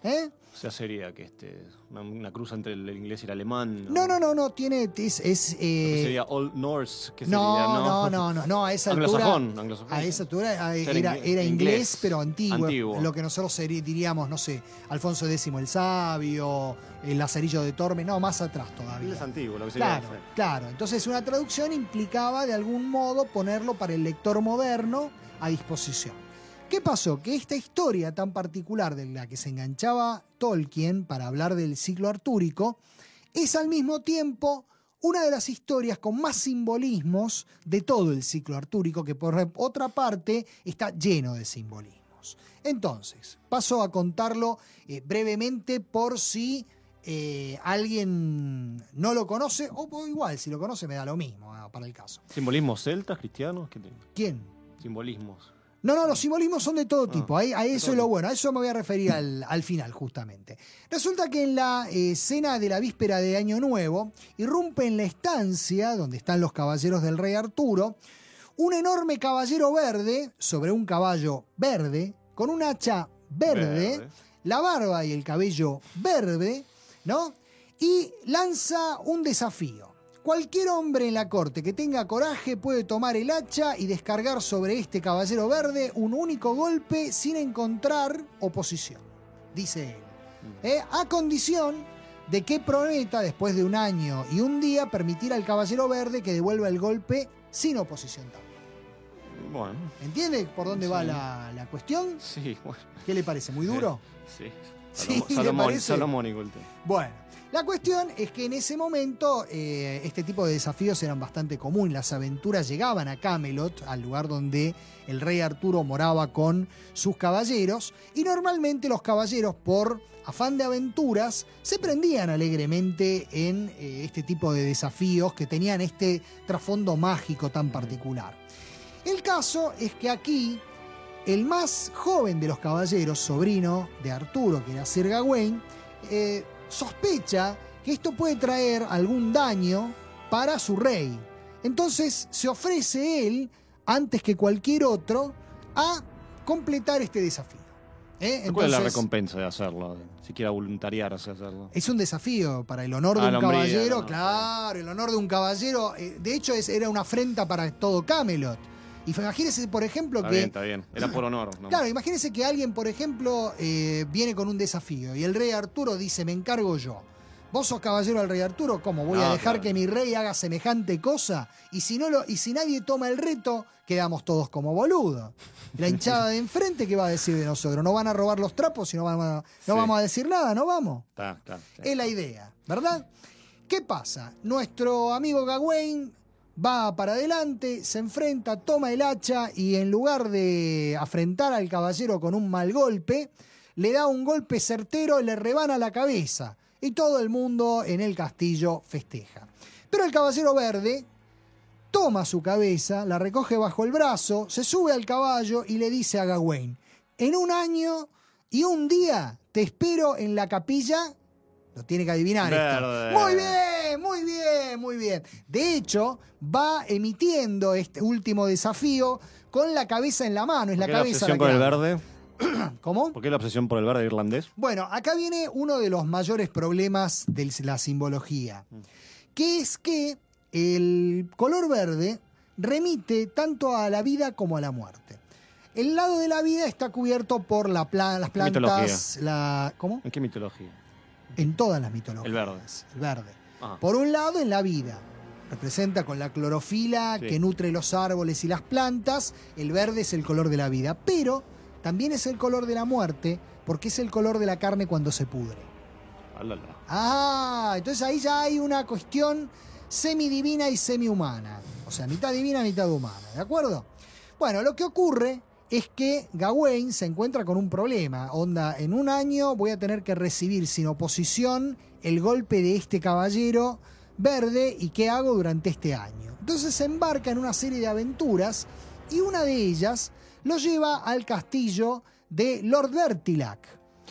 O sea, sería que este, una, una cruz entre el inglés y el alemán. No, no, no, no, tiene, es... es eh, sería Old Norse, ¿qué sería? no, no, no, no, no, a esa anglosajón, altura... anglosajón. A esa altura a- Era era, inglés, era inglés, inglés, pero antiguo, antiguo. Lo que nosotros seri- diríamos, no sé, Alfonso X el Sabio, el Lazarillo de Tormes, no, más atrás todavía. Inglés antiguo, lo que sería. Claro, claro. Entonces una traducción implicaba de algún modo ponerlo para el lector moderno a disposición. ¿Qué pasó? Que esta historia tan particular de la que se enganchaba Tolkien para hablar del ciclo artúrico es al mismo tiempo una de las historias con más simbolismos de todo el ciclo artúrico, que por otra parte está lleno de simbolismos. Entonces, paso a contarlo eh, brevemente por si eh, alguien no lo conoce, o, o igual, si lo conoce me da lo mismo ah, para el caso. ¿Simbolismos celtas, cristianos? ¿Qué tiene? ¿Quién? Simbolismos. No, no, los simbolismos son de todo tipo. Ah, Ahí- a, de eso todo es lo tipo. bueno. A eso me voy a referir al, al final, justamente. Resulta que en la eh, cena de la víspera de Año Nuevo, irrumpe en la estancia donde están los caballeros del rey Arturo un enorme caballero verde sobre un caballo verde, con un hacha verde, Verde. la barba y el cabello verde, ¿no? Y lanza un desafío. Cualquier hombre en la corte que tenga coraje puede tomar el hacha y descargar sobre este caballero verde un único golpe sin encontrar oposición, dice él. ¿Eh? A condición de que prometa, después de un año y un día, permitir al caballero verde que devuelva el golpe sin oposición también. Bueno, ¿Entiende por dónde va Sí. la, la cuestión? sí, bueno. ¿Qué le parece? ¿Muy duro? Sí. Sí, Salomo- ¿le Salomón- parece? Salomónico el tema. Bueno, la cuestión es que en ese momento eh, este tipo de desafíos eran bastante comunes. Las aventuras llegaban a Camelot, al lugar donde el rey Arturo moraba con sus caballeros, y normalmente los caballeros, por afán de aventuras, se prendían alegremente en eh, este tipo de desafíos que tenían este trasfondo mágico tan particular. El caso es que aquí el más joven de los caballeros, sobrino de Arturo, que era Sir Gawain, eh, sospecha que esto puede traer algún daño para su rey. Entonces se ofrece él, antes que cualquier otro, a completar este desafío. ¿Eh? ¿Cuál es la Entonces, recompensa de hacerlo? Si quiera voluntariarse a hacerlo. es un desafío para el honor de Ah, un la hombría, caballero, no, claro, el honor de un caballero. eh, de hecho, es- era una afrenta para todo Camelot. Y fue- imagínese, por ejemplo, Está que... bien, está bien. Era por honor. ¿no? Claro, imagínese que alguien, por ejemplo, eh, viene con un desafío y el rey Arturo dice, me encargo yo. ¿Vos sos caballero del rey Arturo? ¿Cómo? ¿Voy a No, dejar claro. que mi rey haga semejante cosa? Y si, no lo, y si nadie toma el reto, quedamos todos como boludos. La hinchada de enfrente, ¿qué va a decir de nosotros? ¿No van a robar los trapos y no, van a- no Sí. vamos a decir nada? ¿No vamos? Está, está, está. Es la idea, ¿verdad? ¿Qué pasa? Nuestro amigo Gawain va para adelante, se enfrenta, toma el hacha y en lugar de afrentar al caballero con un mal golpe, le da un golpe certero y le rebana la cabeza. Y todo el mundo en el castillo festeja. Pero el caballero verde toma su cabeza, la recoge bajo el brazo, se sube al caballo y le dice a Gawain, en un año y un día te espero en la capilla. Lo tiene que adivinar Verde. esto. Muy bien, muy bien, muy bien. De hecho, va emitiendo este último desafío con la cabeza en la mano. Es ¿Por la qué la cabeza la obsesión que con el habla. verde? ¿Cómo? ¿Por qué la obsesión por el verde irlandés? Bueno, acá viene uno de los mayores problemas de la simbología, que es que el color verde remite tanto a la vida como a la muerte. El lado de la vida está cubierto por la pla- las plantas, Mitología. la, ¿cómo? ¿En qué mitología? En todas las mitologías. El verde. El verde. Ah. Por un lado, en la vida. Representa con la clorofila Sí. que nutre los árboles y las plantas. El verde es el color de la vida. Pero también es el color de la muerte, porque es el color de la carne cuando se pudre. Alala. Ah, entonces ahí ya hay una cuestión semidivina y semihumana. O sea, mitad divina, mitad humana. ¿De acuerdo? Bueno, lo que ocurre es que Gawain se encuentra con un problema. Onda, en un año voy a tener que recibir sin oposición el golpe de este caballero verde. ¿Y qué hago durante este año? Entonces se embarca en una serie de aventuras y una de ellas lo lleva al castillo de Lord Vertilac.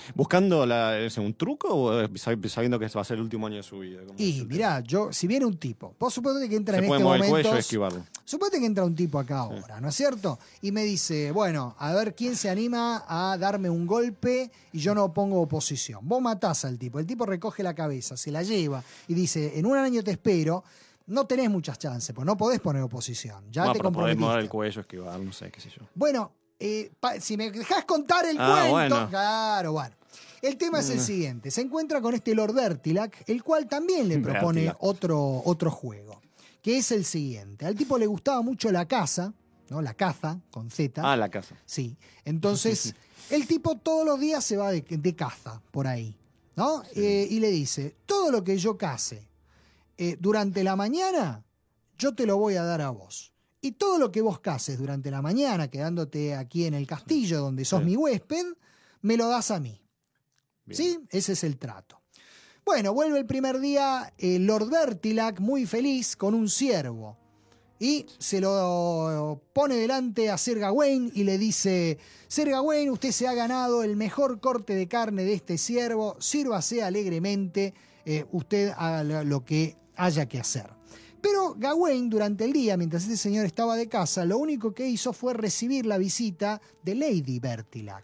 ¿Buscando la, ese, un truco o sab- sabiendo que va a ser el último año de su vida? ¿Cómo Y es? mirá, yo, si viene un tipo, vos suponete que entra Se en puede este mover momento. el cuello y esquivarlo. Suponete que entra un tipo acá ahora, ¿no es cierto? Y me dice, bueno, a ver quién se anima a darme un golpe y yo no pongo oposición. Vos matás al tipo, el tipo recoge la cabeza, se la lleva y dice, en un año te espero. No tenés muchas chances, pues no podés poner oposición. Ya No, te pero podés comprometiste. mover el cuello, esquivar, no sé, qué sé yo. Bueno, eh, pa- si me dejás contar el Ah, cuento. bueno. Claro, bueno. El tema es el siguiente. Se encuentra con este Lord Vertilac, el cual también le propone Vertilac. otro, otro juego. Que es el siguiente. Al tipo le gustaba mucho la caza, ¿no? La caza, con Z. Ah, la casa. Sí. Entonces, el tipo todos los días se va de, de caza por ahí, ¿no? Eh, y le dice, todo lo que yo case eh, durante la mañana, yo te lo voy a dar a vos. Y todo lo que vos cases durante la mañana, quedándote aquí en el castillo donde sos Sí. mi huésped, me lo das a mí. Bien. ¿Sí? Ese es el trato. Bueno, vuelve el primer día eh, Lord Vertilac muy feliz con un ciervo. Y se lo pone delante a Sir Gawain y le dice, Sir Gawain, usted se ha ganado el mejor corte de carne de este ciervo, sírvase alegremente, eh, usted haga lo que haya que hacer. Pero Gawain, durante el día, mientras este señor estaba de casa, lo único que hizo fue recibir la visita de Lady Vertilac,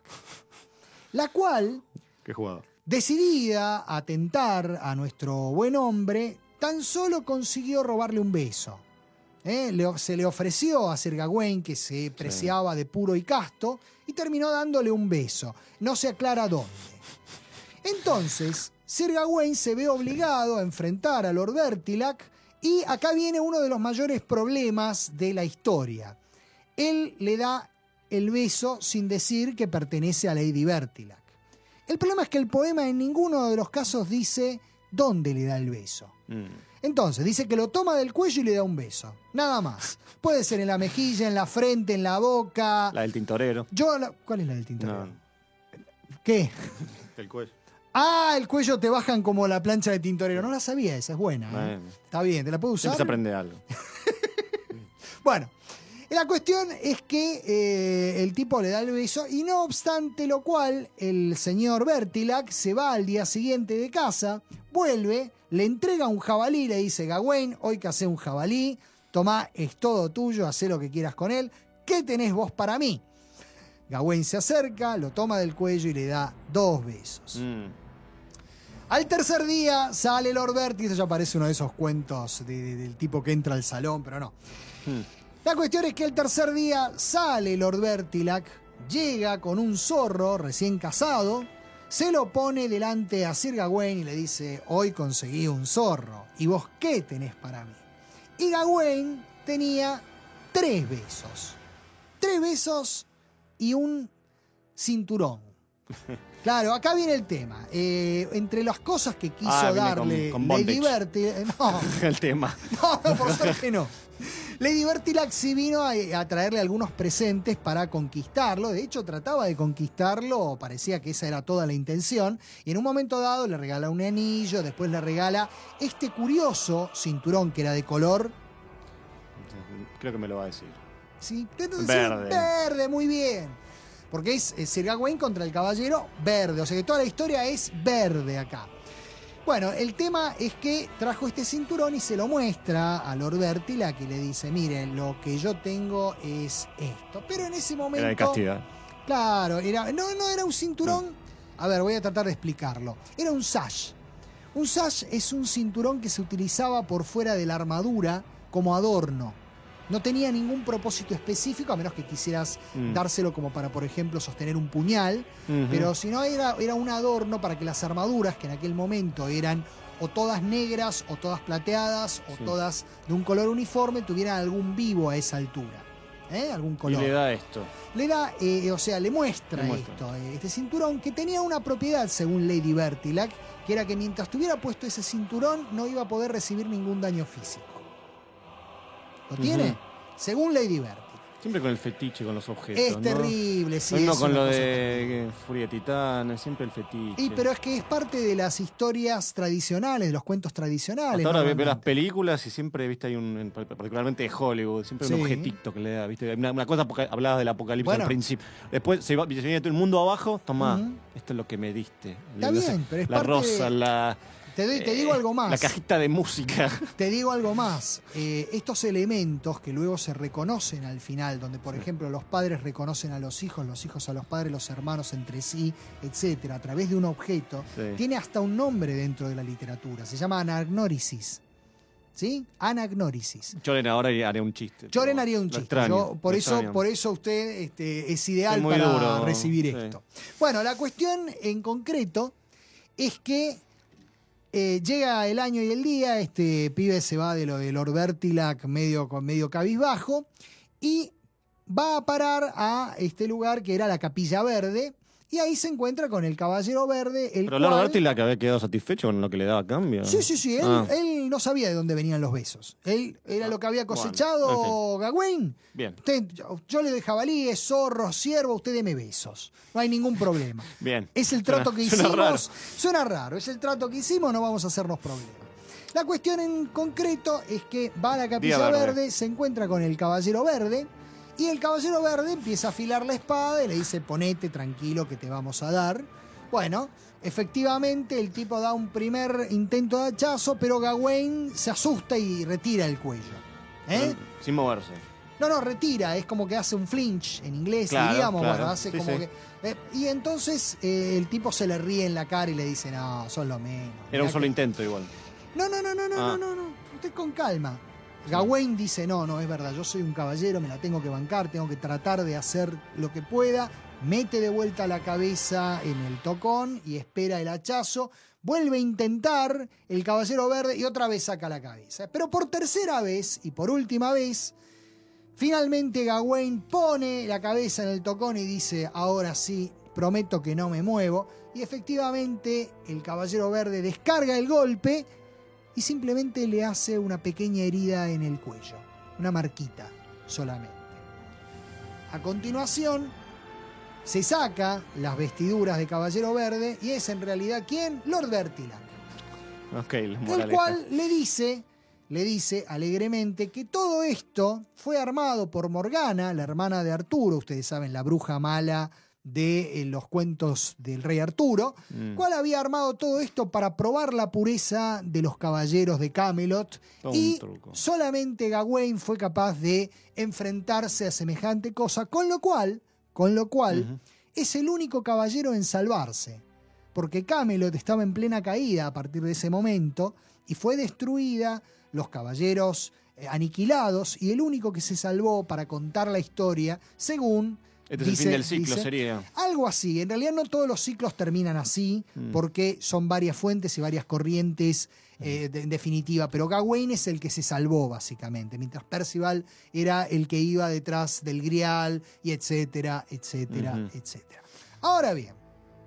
la cual, Qué jugador. decidida a tentar a nuestro buen hombre, tan solo consiguió robarle un beso. ¿Eh? Le- se le ofreció a Sir Gawain, que se preciaba de puro y casto, y terminó dándole un beso. No se aclara dónde. Entonces, Sir Gawain se ve obligado a enfrentar a Lord Vertilac, y acá viene uno de los mayores problemas de la historia. Él le da el beso sin decir que pertenece a Lady Vertilac. El problema es que el poema en ninguno de los casos dice dónde le da el beso. Mm. Entonces, dice que lo toma del cuello y le da un beso. Nada más. Puede ser en la mejilla, en la frente, en la boca. La del tintorero. Yo, la- ¿Cuál es la del tintorero? No, ¿Qué? el cuello. Ah, el cuello te bajan como la plancha de tintorero. No la sabía, esa es buena. ¿eh? Bueno. Está bien, ¿te la puedo usar? Siempre se aprende algo. Bueno, la cuestión es que eh, el tipo le da el beso y no obstante lo cual, el señor Vertilac se va al día siguiente de casa, vuelve, le entrega un jabalí, le dice, Gawain, hoy cacé un jabalí, tomá, es todo tuyo, hacé lo que quieras con él, ¿qué tenés vos para mí? Gawain se acerca, lo toma del cuello y le da dos besos. Mm. Al tercer día sale Lord Vertilac, eso ya parece uno de esos cuentos de- de- del tipo que entra al salón, pero no. Mm. La cuestión es que el tercer día sale Lord Vertilac, llega con un zorro recién casado, se lo pone delante a Sir Gawain y le dice, hoy conseguí un zorro, ¿y vos qué tenés para mí? Y Gawain tenía tres besos. Tres besos y un cinturón. Claro, acá viene el tema. Eh, entre las cosas que quiso Ah, viene darle con- con Lady bondage. Vertilac... No, El tema. no, no, por suerte no. Lady Vertilac sí vino a, a traerle algunos presentes para conquistarlo. De hecho, trataba de conquistarlo, parecía que esa era toda la intención. Y en un momento dado le regala un anillo, después le regala este curioso cinturón que era de color. Creo que me lo va a decir. ¿Sí? Entonces, Verde. Verde, muy bien. Porque es, es Sir Gawain contra el caballero verde. O sea que toda la historia es verde acá. Bueno, el tema es que trajo este cinturón y se lo muestra a Lord Vertilac y le dice, miren, lo que yo tengo es esto. Pero en ese momento... Era de castidad. Claro, era, no, no era un cinturón. A ver, voy a tratar de explicarlo. Era un sash. Un sash es un cinturón que se utilizaba por fuera de la armadura como adorno. No tenía ningún propósito específico, a menos que quisieras Mm. dárselo como para, por ejemplo, sostener un puñal. Ujú. Pero si no, era, era un adorno para que las armaduras, que en aquel momento eran o todas negras, o todas plateadas, o Sí. todas de un color uniforme, tuvieran algún vivo a esa altura. ¿Eh? Algún Y color. le da esto. Le da, eh, o sea, le muestra, Le muestra. esto, eh, este cinturón, que tenía una propiedad, según Lady Vertilac, que era que mientras tuviera puesto ese cinturón, no iba a poder recibir ningún daño físico. ¿Lo tiene? Ujú. Según Lady Vertilac. Siempre con el fetiche, con los objetos. Es ¿no? terrible, sí. No es con una lo cosa de terrible. Furia de Titanes, siempre el fetiche. Y pero es que es parte de las historias tradicionales, de los cuentos tradicionales. Hasta ahora veo las normalmente. películas y siempre, viste, hay un, particularmente de Hollywood, siempre hay un Sí. objetito que le da, viste. Una, una cosa, apoca- hablabas del apocalipsis Bueno. al principio. Después se, va, se viene todo el mundo abajo, tomá, Ujú. esto es lo que me diste. Está No sé, bien, pero es la parte rosa, de- la... Te, doy- te eh, digo algo más. La cajita de música. Te digo algo más. Eh, estos elementos que luego se reconocen al final, donde por ejemplo los padres reconocen a los hijos, los hijos a los padres, los hermanos entre sí, etcétera, a través de un objeto, Sí. tiene hasta un nombre dentro de la literatura. Se llama anagnórisis. ¿Sí? Anagnórisis. Choren ahora haría un chiste. Choren pero haría un lo chiste. extraño, Yo, por, lo eso, extraño. por eso usted este, es ideal Es muy para duro, recibir sí. esto. Bueno, la cuestión en concreto es que eh, llega el año y el día, este pibe se va de lo de Lord Bertilac medio, con medio cabizbajo y va a parar a este lugar que era la Capilla Verde y ahí se encuentra con el Caballero Verde, el Pero cual... Lord Bertilac había quedado satisfecho con lo que le daba a cambio. Sí, sí, sí, él, Ah, él no sabía de dónde venían los besos. Él era lo que había bueno, cosechado Gawain. Bien. Usted, yo, yo le doy jabalíes, zorros, ciervo, usted deme besos. No hay ningún problema. Bien. Es el trato Suena- que suena hicimos. raro. Suena raro. Es el trato que hicimos, no vamos a hacernos problemas. La cuestión en concreto es que va a la Capilla Día Verde. Verde. se encuentra con el Caballero Verde, y el Caballero Verde empieza a afilar la espada y le dice, ponete tranquilo que te vamos a dar. Bueno, efectivamente el tipo da un primer intento de hachazo, pero Gawain se asusta y retira el cuello. ¿Eh? Sin moverse. No, no, retira, es como que hace un flinch en inglés, Claro, diríamos, claro. bueno, hace Sí, como sí. que... eh, y entonces eh, el tipo se le ríe en la cara y le dice, no, son lo menos. Era un Mirá solo que- intento igual. No, no, no, no, no, Ah. no, no, no, usted con calma. Gawain dice, no, no, es verdad, yo soy un caballero, me la tengo que bancar, tengo que tratar de hacer lo que pueda. Mete de vuelta la cabeza en el tocón y espera el hachazo. Vuelve a intentar el Caballero Verde y otra vez saca la cabeza. Pero por tercera vez y por última vez, finalmente Gawain pone la cabeza en el tocón y dice, ahora sí, prometo que no me muevo. Y efectivamente el Caballero Verde descarga el golpe y simplemente le hace una pequeña herida en el cuello. Una marquita solamente. A continuación, se saca las vestiduras de Caballero Verde y es en realidad ¿quién? Lord Bertilac. Ok, la El moraleja. cual le dice, le dice alegremente que todo esto fue armado por Morgana, la hermana de Arturo, ustedes saben, la bruja mala de eh, los cuentos del rey Arturo, Mm. cual había armado todo esto para probar la pureza de los caballeros de Camelot Todo un y truco. solamente Gawain fue capaz de enfrentarse a semejante cosa, con lo cual, con lo cual Ujú. es el único caballero en salvarse, porque Camelot estaba en plena caída a partir de ese momento y fue destruida, los caballeros eh, aniquilados, y el único que se salvó para contar la historia, según Este es el dice- fin del ciclo, dice- sería. algo así. En realidad no todos los ciclos terminan así, Mm. porque son varias fuentes y varias corrientes eh, de- en definitiva, pero Gawain es el que se salvó básicamente, mientras Percival era el que iba detrás del Grial y etcétera, etcétera, Ujú. etcétera. Ahora bien,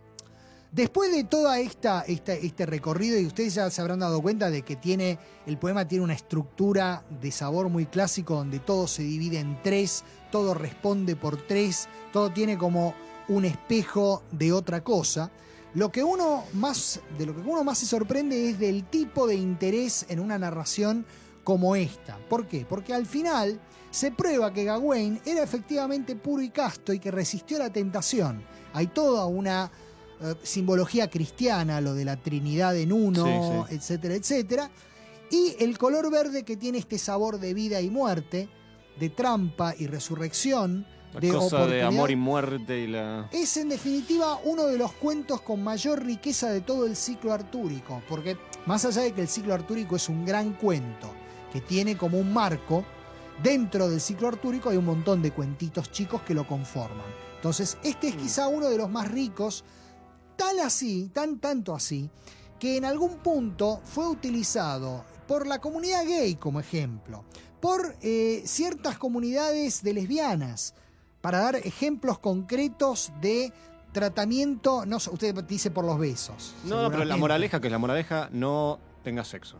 después de toda esta, esta este recorrido, y ustedes ya se habrán dado cuenta de que tiene el poema tiene una estructura de sabor muy clásico donde todo se divide en tres, todo responde por tres, todo tiene como un espejo de otra cosa. Lo que uno más, de lo que uno más se sorprende es del tipo de interés en una narración como esta. ¿Por qué? Porque al final se prueba que Gawain era efectivamente puro y casto y que resistió la tentación. Hay toda una eh, simbología cristiana, lo de la Trinidad en uno, Sí, sí. etcétera, etcétera. Y el color verde que tiene este sabor de vida y muerte, de trampa y resurrección, La de cosa de oportunidad, amor y muerte y la... es en definitiva uno de los cuentos con mayor riqueza de todo el ciclo artúrico, porque más allá de que el ciclo artúrico es un gran cuento que tiene como un marco, dentro del ciclo artúrico hay un montón de cuentitos chicos que lo conforman. Entonces, este es quizá uno de los más ricos, tan así, tan tanto así, que en algún punto fue utilizado por la comunidad gay como ejemplo, por eh, ciertas comunidades de lesbianas, para dar ejemplos concretos de tratamiento, no sé, usted dice por los besos. No, no, pero la seguramente. moraleja, que es la moraleja, no tenga sexo.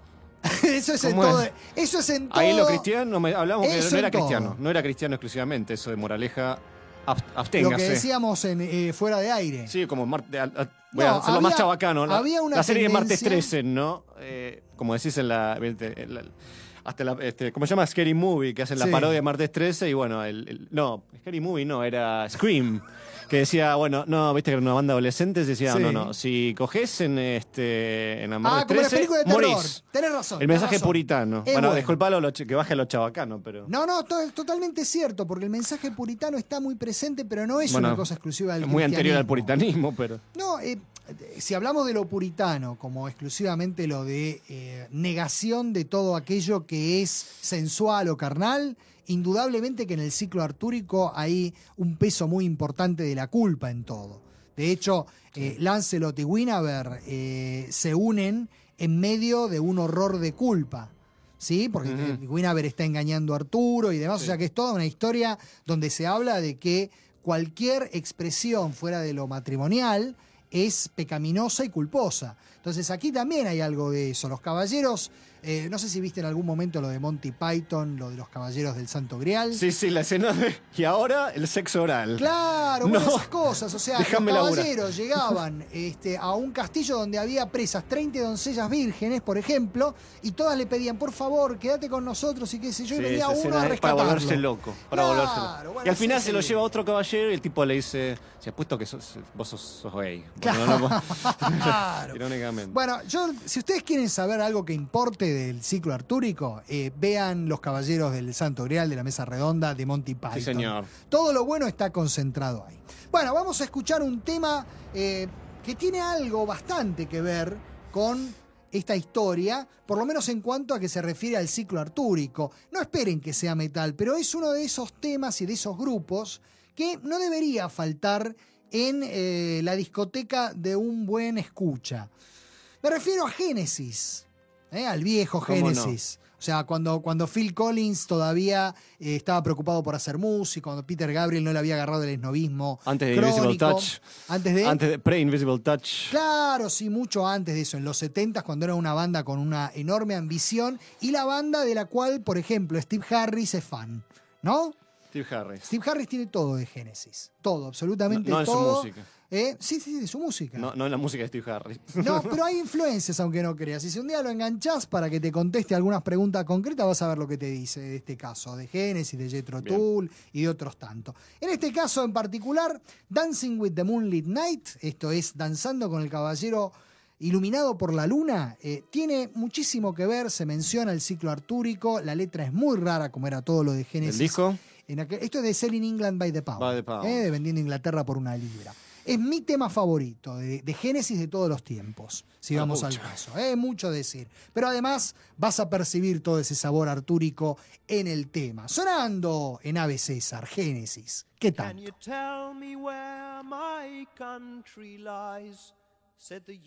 Eso es en ¿Cómo todo. es? Eso es en todo. Ahí lo cristiano, me- hablamos que Eso no era en todo. cristiano. No era cristiano exclusivamente, eso de moraleja. ab- Lo Absténgase. que decíamos en, eh, fuera de aire. Sí, como Mar- de- a- a- voy a No, hacerlo más había- chabacano. La, había una la serie de Martes tendencia- trece, ¿no? Eh, como decís en la, en la- hasta la, este, ¿cómo se llama? Scary Movie, que hacen la Sí. parodia de Martes trece y bueno, el, el- no, Scary Movie no, era Scream. Que decía, bueno, no, viste que era una banda de adolescentes, decía, Sí. no, no, si coges en este en Ah, Martes como la trece, película de terror. morís. Tenés razón. El tenés mensaje razón. puritano. Es Bueno, bueno. disculpalo lo ch- que baje lo chabacano, pero. No, no, to- es totalmente cierto, porque el mensaje puritano está muy presente, pero no es Bueno, una cosa exclusiva del es muy anterior al cristianismo. puritanismo, pero. No, eh, si hablamos de lo puritano como exclusivamente lo de eh, negación de todo aquello que es sensual o carnal, indudablemente que en el ciclo artúrico hay un peso muy importante de la culpa en todo. De hecho, eh, Lancelot y Guinevere eh, se unen en medio de un horror de culpa. ¿Sí? Porque uh-huh. Guinevere está engañando a Arturo y demás, sí. O sea que es toda una historia donde se habla de que cualquier expresión fuera de lo matrimonial es pecaminosa y culposa. Entonces aquí también hay algo de eso. Los caballeros, eh, no sé si viste en algún momento lo de Monty Python, lo de los caballeros del Santo Grial. Sí, sí, la escena de... Y ahora el sexo oral. Claro, no. bueno, esas cosas. O sea, Déjame los laburar. caballeros llegaban este, a un castillo donde había presas treinta doncellas vírgenes, por ejemplo, y todas le pedían, por favor, quédate con nosotros y qué sé yo, y Sí, venía esa uno escena a es rescatarlo. para volverse loco. Para Claro, volverse loco. bueno, y al sí, final sí. se lo lleva otro caballero y el tipo le dice, se apuesto que sos, vos sos, sos gay. Claro. Bueno, no, no, Claro. Irónicamente. Bueno, yo, si ustedes quieren saber algo que importe del ciclo artúrico, eh, vean Los Caballeros del Santo Grial de la Mesa Redonda de Monty Python. Sí, señor. Todo lo bueno está concentrado ahí. Bueno, vamos a escuchar un tema eh, que tiene algo bastante que ver con esta historia, por lo menos en cuanto a que se refiere al ciclo artúrico. No esperen que sea metal, pero es uno de esos temas y de esos grupos que no debería faltar en eh, la discoteca de un buen escucha. Me refiero a Génesis, ¿eh? Al viejo Génesis. No? O sea, cuando, cuando Phil Collins todavía eh, estaba preocupado por hacer música, cuando Peter Gabriel no le había agarrado el esnovismo Antes de crónico, Invisible Touch. Antes de... Antes de Pre-Invisible Touch. Claro, sí, mucho antes de eso, en los setentas, cuando era una banda con una enorme ambición y la banda de la cual, por ejemplo, Steve Harris es fan, ¿no? Steve Harris. Steve Harris tiene todo de Génesis. Todo, absolutamente no, no todo. en su música. Eh, sí, sí, de su música. No, no en la música de Steve Harris. No, pero hay influencias, aunque no creas. Y si un día lo enganchás para que te conteste algunas preguntas concretas, vas a ver lo que te dice de este caso, de Génesis, de Jethro Tull y de otros tantos. En este caso en particular, Dancing with the Moonlit Knight, esto es Danzando con el Caballero Iluminado por la Luna, eh, tiene muchísimo que ver, se menciona el ciclo artúrico, la letra es muy rara como era todo lo de Génesis. ¿El disco? En aquel, esto es de Selling England by the Pound, by the pound. Eh, de Vendiendo Inglaterra por una libra. Es mi tema favorito de, de Génesis de todos los tiempos, si Ah, vamos mucho. al caso. Es mucho decir. Pero además vas a percibir todo ese sabor artúrico en el tema. Sonando en Ave César, Génesis. ¿Qué Can tal? you tell me where my country lies? Said the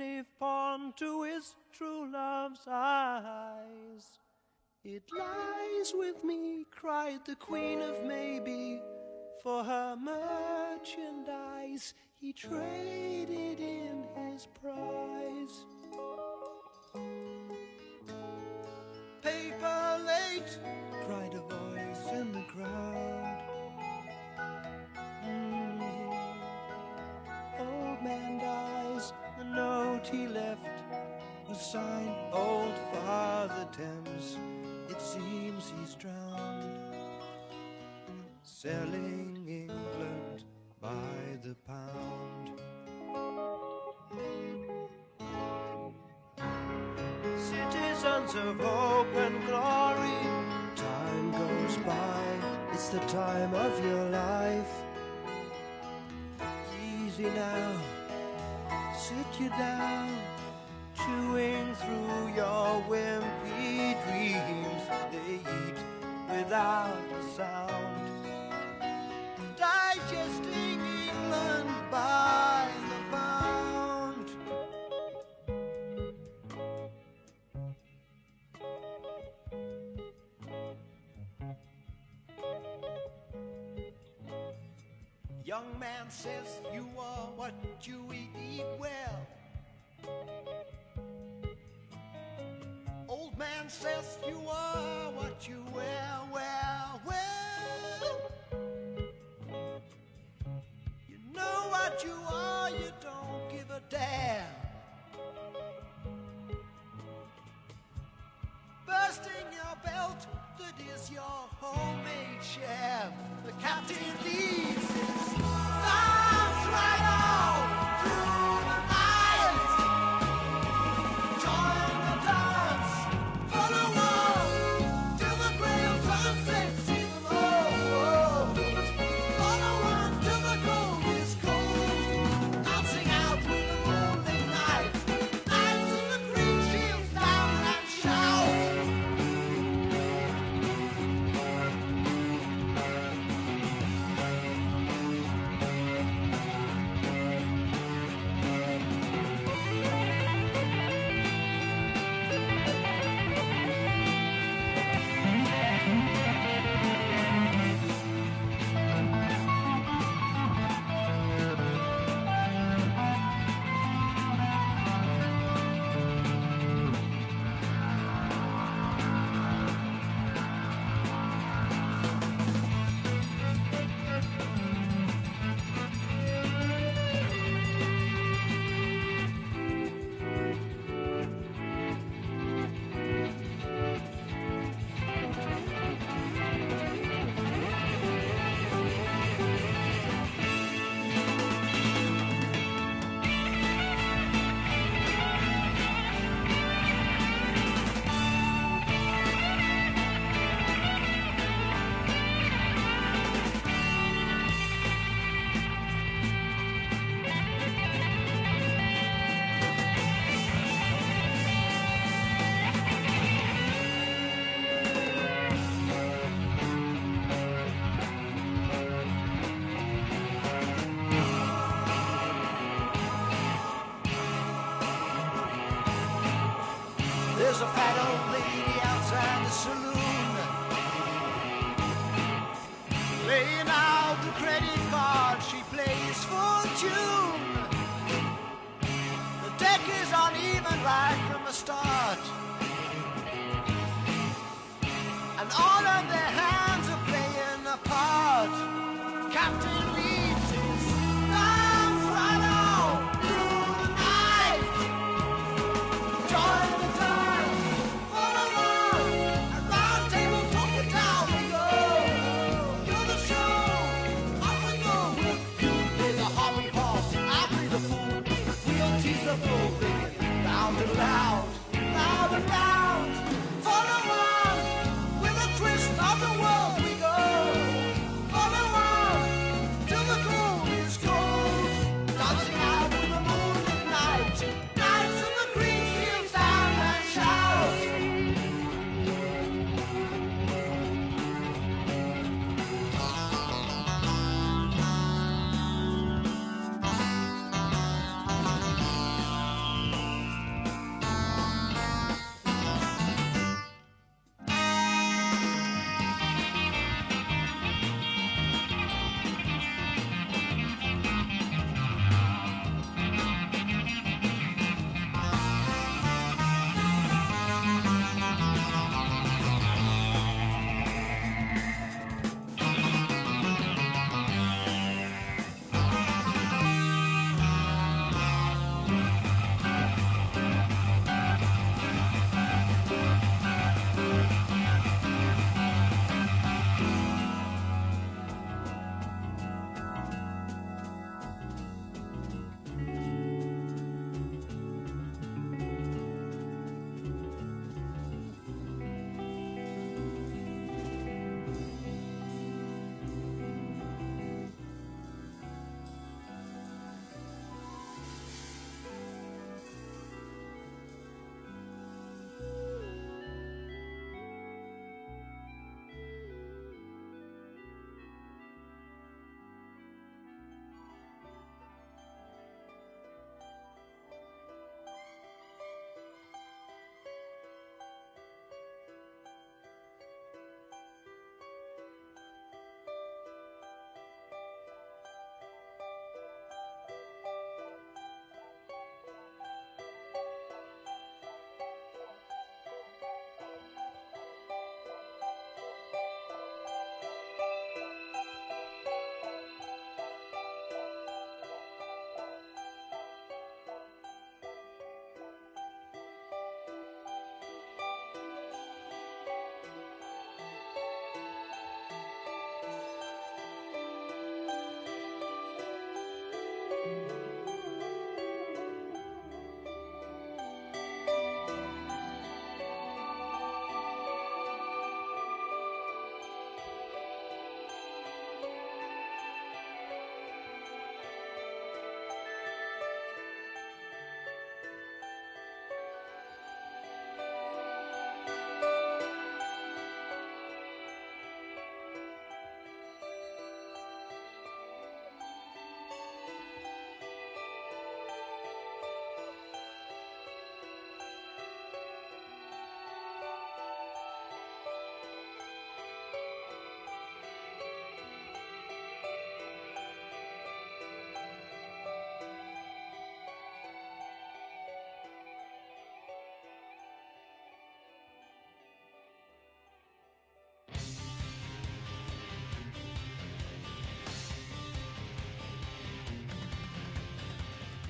uniform to his true love's eyes. It lies with me, cried the Queen of Maybe. For her merchandise, he traded in his prize. Paper late, cried a voice in the crowd. Mm. Old man dies, the note he left was signed Old Father Thames. It seems he's drowned. Selling England by the pound. Citizens of hope and glory, time goes by, it's the time of your life. Easy now, sit you down, chewing through your wimpy dreams. They eat without a sound. Digesting England by the pound. Young man says you are what you eat, eat well. Old says you are what you wear, well, well. You know what you are, you don't give a damn. Bursting your belt, that is your homemade sham. The captain leads his arms right on through the night. Join the dance, follow on till the gray of sunset sees the road. Follow on till the gold is cold. Dancing out with the moonlit night. Knights in the green shields down and shout. There's a fat old lady outside the saloon, laying out the credit card. She plays for tune. The deck is uneven right from the start, and all of their hands are playing a part. Captain leads his arms right on through the night. Join the dance, follow on, a round table talk it down we go. You're the show, off we go. You play the hopping horse, I'll play the fool. We'll tease the bull, baby, loud and loud, loud and loud. Follow on, with the twist of the world we go. Follow on,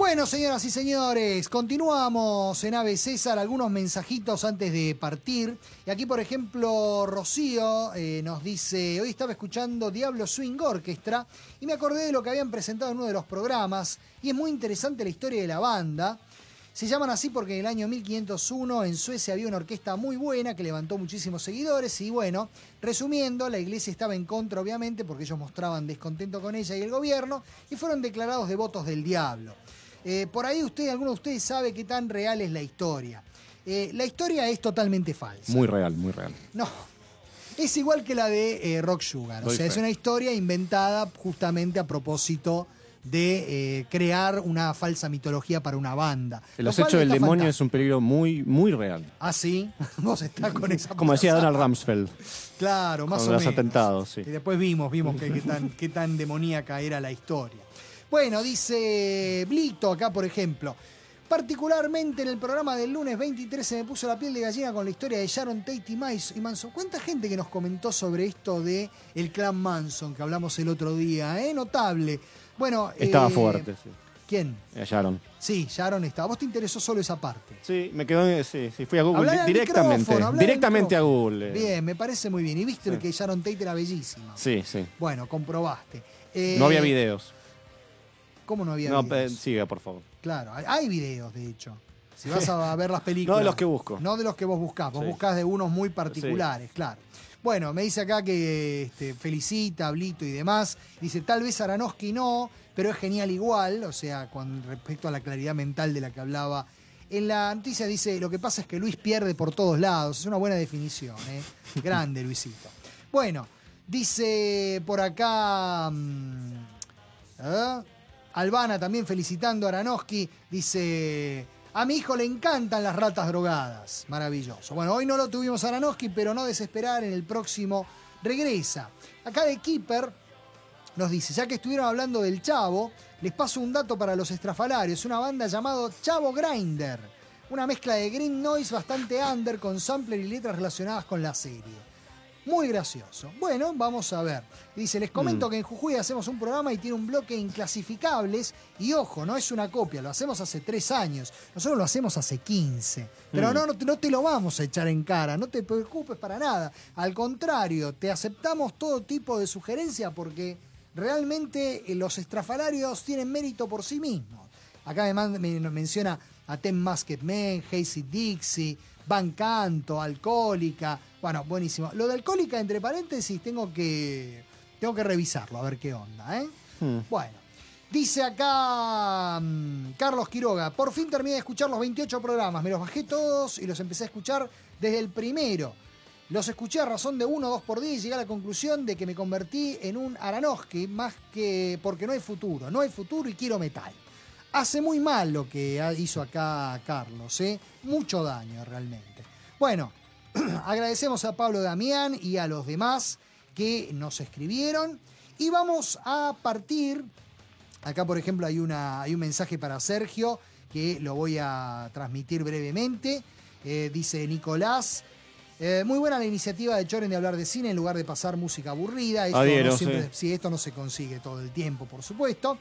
Bueno, señoras y señores, continuamos en Ave César, algunos mensajitos antes de partir. Y aquí, por ejemplo, Rocío eh, nos dice, hoy estaba escuchando Diablo Swing Orchestra y me acordé de lo que habían presentado en uno de los programas y es muy interesante la historia de la banda. Se llaman así porque en el año mil quinientos uno en Suecia había una orquesta muy buena que levantó muchísimos seguidores y bueno, resumiendo, la iglesia estaba en contra obviamente porque ellos mostraban descontento con ella y el gobierno y fueron declarados devotos del diablo. Eh, por ahí usted, alguno de ustedes sabe qué tan real es la historia. Eh, la historia es totalmente falsa. Muy real, muy real. No, es igual que la de eh, Rock Sugar. O Doy sea, fe. es una historia inventada justamente a propósito de eh, crear una falsa mitología para una banda. En Lo los cual hechos del está demonio fantástico. es un peligro muy, muy real. Ah, sí, vos estás con esa Como decía payasada. Donald Rumsfeld. Claro, más Con o los menos. atentados, sí. Y después vimos, vimos que, qué tan, qué tan demoníaca era la historia. Bueno, dice Blito acá, por ejemplo. Particularmente en el programa del lunes veintitrés se me puso la piel de gallina con la historia de Sharon Tate y Mais- y Manson. ¿Cuánta gente que nos comentó sobre esto de el clan Manson que hablamos el otro día? ¿Eh? Notable. Bueno, Estaba eh, fuerte, sí. ¿Quién? Eh, Sharon. Sí, Sharon estaba. ¿Vos te interesó solo esa parte? Sí, me quedó en- sí, sí, fui a Google Hablar di- al directamente. micrófono, hablar al Directamente a micrófono. Google. Bien, me parece muy bien. Y viste Sí. que Sharon Tate era bellísima. Sí, sí. Bueno, comprobaste. Eh, No había videos. ¿Cómo no había No, videos? eh, siga, por favor. Claro, hay- hay videos, de hecho. Si vas a ver las películas. No de los que busco. No de los que vos buscás. Vos Sí. buscás de unos muy particulares, claro. Bueno, me dice acá que este, felicita a Blito y demás. Dice, tal vez Aronofsky no, pero es genial igual. O sea, con respecto a la claridad mental de la que hablaba. En la noticia dice, lo que pasa es que Luis pierde por todos lados. Es una buena definición, ¿eh? Grande, Luisito. Bueno, dice por acá... mm, ¿eh? Albana también felicitando a Aronofsky. Dice... A mi hijo le encantan las ratas drogadas. Maravilloso. Bueno, hoy no lo tuvimos a Aronofsky, pero no desesperar, en el próximo regresa. Acá de Keeper nos dice, ya que estuvieron hablando del Chavo, les paso un dato para los estrafalarios. Una banda llamada Chavo Grinder. Una mezcla de green noise bastante under con sampler y letras relacionadas con la serie. Muy gracioso. Bueno, vamos a ver. Dice, les comento Mm. que en Jujuy hacemos un programa y tiene un bloque inclasificables. Y ojo, no es una copia, lo hacemos hace tres años. Nosotros lo hacemos hace quince. Pero Mm. no, no, te- no te lo vamos a echar en cara, no te preocupes para nada. Al contrario, te aceptamos todo tipo de sugerencia porque realmente eh, los estrafalarios tienen mérito por sí mismos. Acá me, man- me menciona a Ten Masked Men, Hazy Dixie, Van Canto, Alcohólica. Bueno, buenísimo. Lo de Alcohólica, entre paréntesis, tengo que, tengo que revisarlo, a ver qué onda, ¿eh? Hmm. Bueno, dice acá mm, Carlos Quiroga, por fin terminé de escuchar los veintiocho programas, me los bajé todos y los empecé a escuchar desde el primero. Los escuché a razón de uno o dos por día y llegué a la conclusión de que me convertí en un Aronofsky más que porque no hay futuro, no hay futuro y quiero metal. Hace muy mal lo que ha- hizo acá Carlos, ¿eh? Mucho daño realmente. Bueno, agradecemos a Pablo Damián y a los demás que nos escribieron y vamos a partir. Acá, por ejemplo, hay, una, hay un mensaje para Sergio que lo voy a transmitir brevemente. Eh, dice Nicolás, eh, muy buena la iniciativa de Choren de hablar de cine en lugar de pasar música aburrida. Esto, Adhiero, no siempre- sí. sí, esto no se consigue todo el tiempo, por supuesto.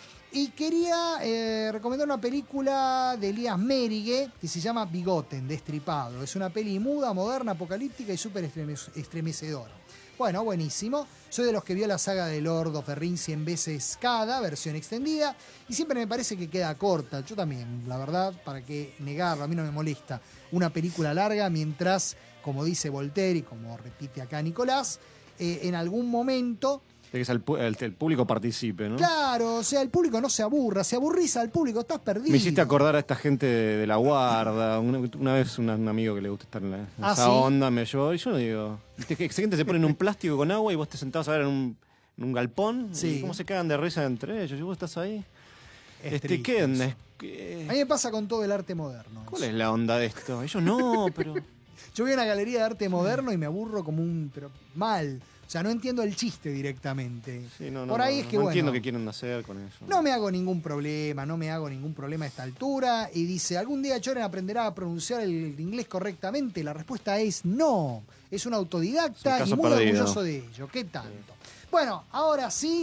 Y quería eh, recomendar una película de Elías Merige que se llama Bigoten, Destripado. Es una peli muda, moderna, apocalíptica y súper estreme- estremecedora. Bueno, buenísimo. Soy de los que vio la saga de Lord of the Rings cien veces cada, versión extendida, y siempre me parece que queda corta. Yo también, la verdad, para qué negarlo, a mí no me molesta una película larga mientras, como dice Voltaire y como repite acá Nicolás, eh, en algún momento... De que el, pu- el- el público participe, ¿no? Claro, o sea, el público no se aburra, se aburriza al público, estás perdido. Me hiciste acordar a esta gente de, de la guarda. Una, una vez una- un amigo que le gusta estar en, la, en ¿Ah, esa sí? onda me llevó. Y yo no digo. Viste que esa gente se pone en un plástico con agua y vos te sentás a ver en un, en un galpón. Sí. Y cómo se cagan de risa entre ellos. Y vos estás ahí. Es este, triste ¿qué onda? eso. Es que- A mí me pasa con todo el arte moderno. ¿Cuál eso. es la onda de esto? Ellos no, pero. Yo voy a una galería de arte moderno y me aburro como un... pero mal. O sea, no entiendo el chiste directamente. Sí, no, no, Por ahí no, es que, no bueno... entiendo qué quieren hacer con eso. No me hago ningún problema, no me hago ningún problema a esta altura. Y dice, ¿algún día Choren aprenderá a pronunciar el inglés correctamente? La respuesta es no. Es un Es autodidacta un y caso muy perdido. orgulloso de ello. ¿Qué tanto? Bueno, ahora sí,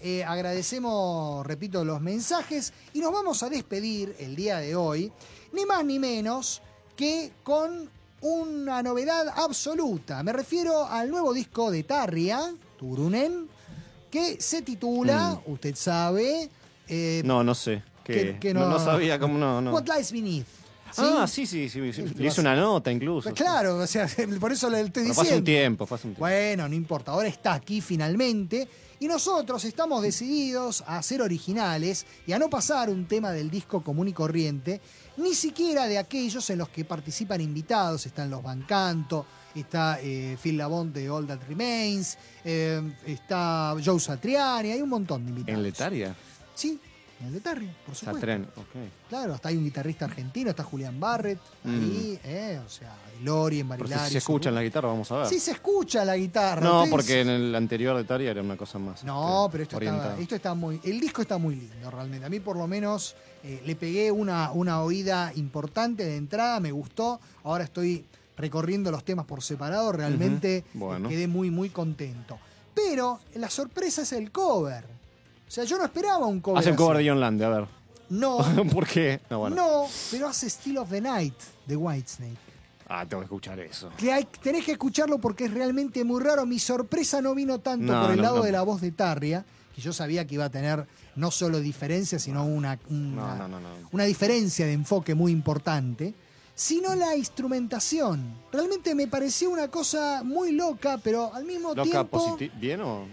eh, agradecemos, repito, los mensajes y nos vamos a despedir el día de hoy, ni más ni menos que con una novedad absoluta. Me refiero al nuevo disco de Tarria, Turunen, que se titula, mm. usted sabe... Eh, no, no sé. Que, que, que no, no, no sabía cómo no, no. What Lies Beneath. ¿Sí? Ah, sí, sí, sí. sí, sí. Le hice una nota incluso. Pues claro, o sea, por eso le estoy diciendo. Pasa un tiempo, pasa un tiempo. Bueno, no importa, ahora está aquí finalmente. Y nosotros estamos decididos a ser originales y a no pasar un tema del disco común y corriente, ni siquiera de aquellos en los que participan invitados. Están los Van Canto, está eh, Phil Labonte de All That Remains, eh, está Joe Satriani, hay un montón de invitados. ¿En Letaria? Sí. El de Tarria, por supuesto. Satren, okay. Claro, hasta hay un guitarrista argentino, está Julián Barrett, mm. ahí, eh, o sea, Lori, en Barilari. Pero si se escucha en la guitarra, vamos a ver. Sí, se escucha la guitarra. No, Ustedes... porque en el anterior de Tarria era una cosa más. No, este, pero esto está, esto está muy... El disco está muy lindo, realmente. A mí, por lo menos, eh, le pegué una, una oída importante de entrada, me gustó. Ahora estoy recorriendo los temas por separado, realmente uh-huh. bueno. quedé muy, muy contento. Pero la sorpresa es el cover. O sea, yo no esperaba un cover. Hace el cover así. de John Lande, a ver. No. ¿Por qué? No, bueno. No, pero hace Still of the Night de Whitesnake. Ah, tengo que escuchar eso. Que hay, tenés que escucharlo porque es realmente muy raro. Mi sorpresa no vino tanto no, por el no, lado no. de la voz de Tarria, que yo sabía que iba a tener no solo diferencias, sino una, una, no, no, no, no. una diferencia de enfoque muy importante, sino la instrumentación. Realmente me pareció una cosa muy loca, pero al mismo ¿Loca tiempo... positi- ¿Bien o...?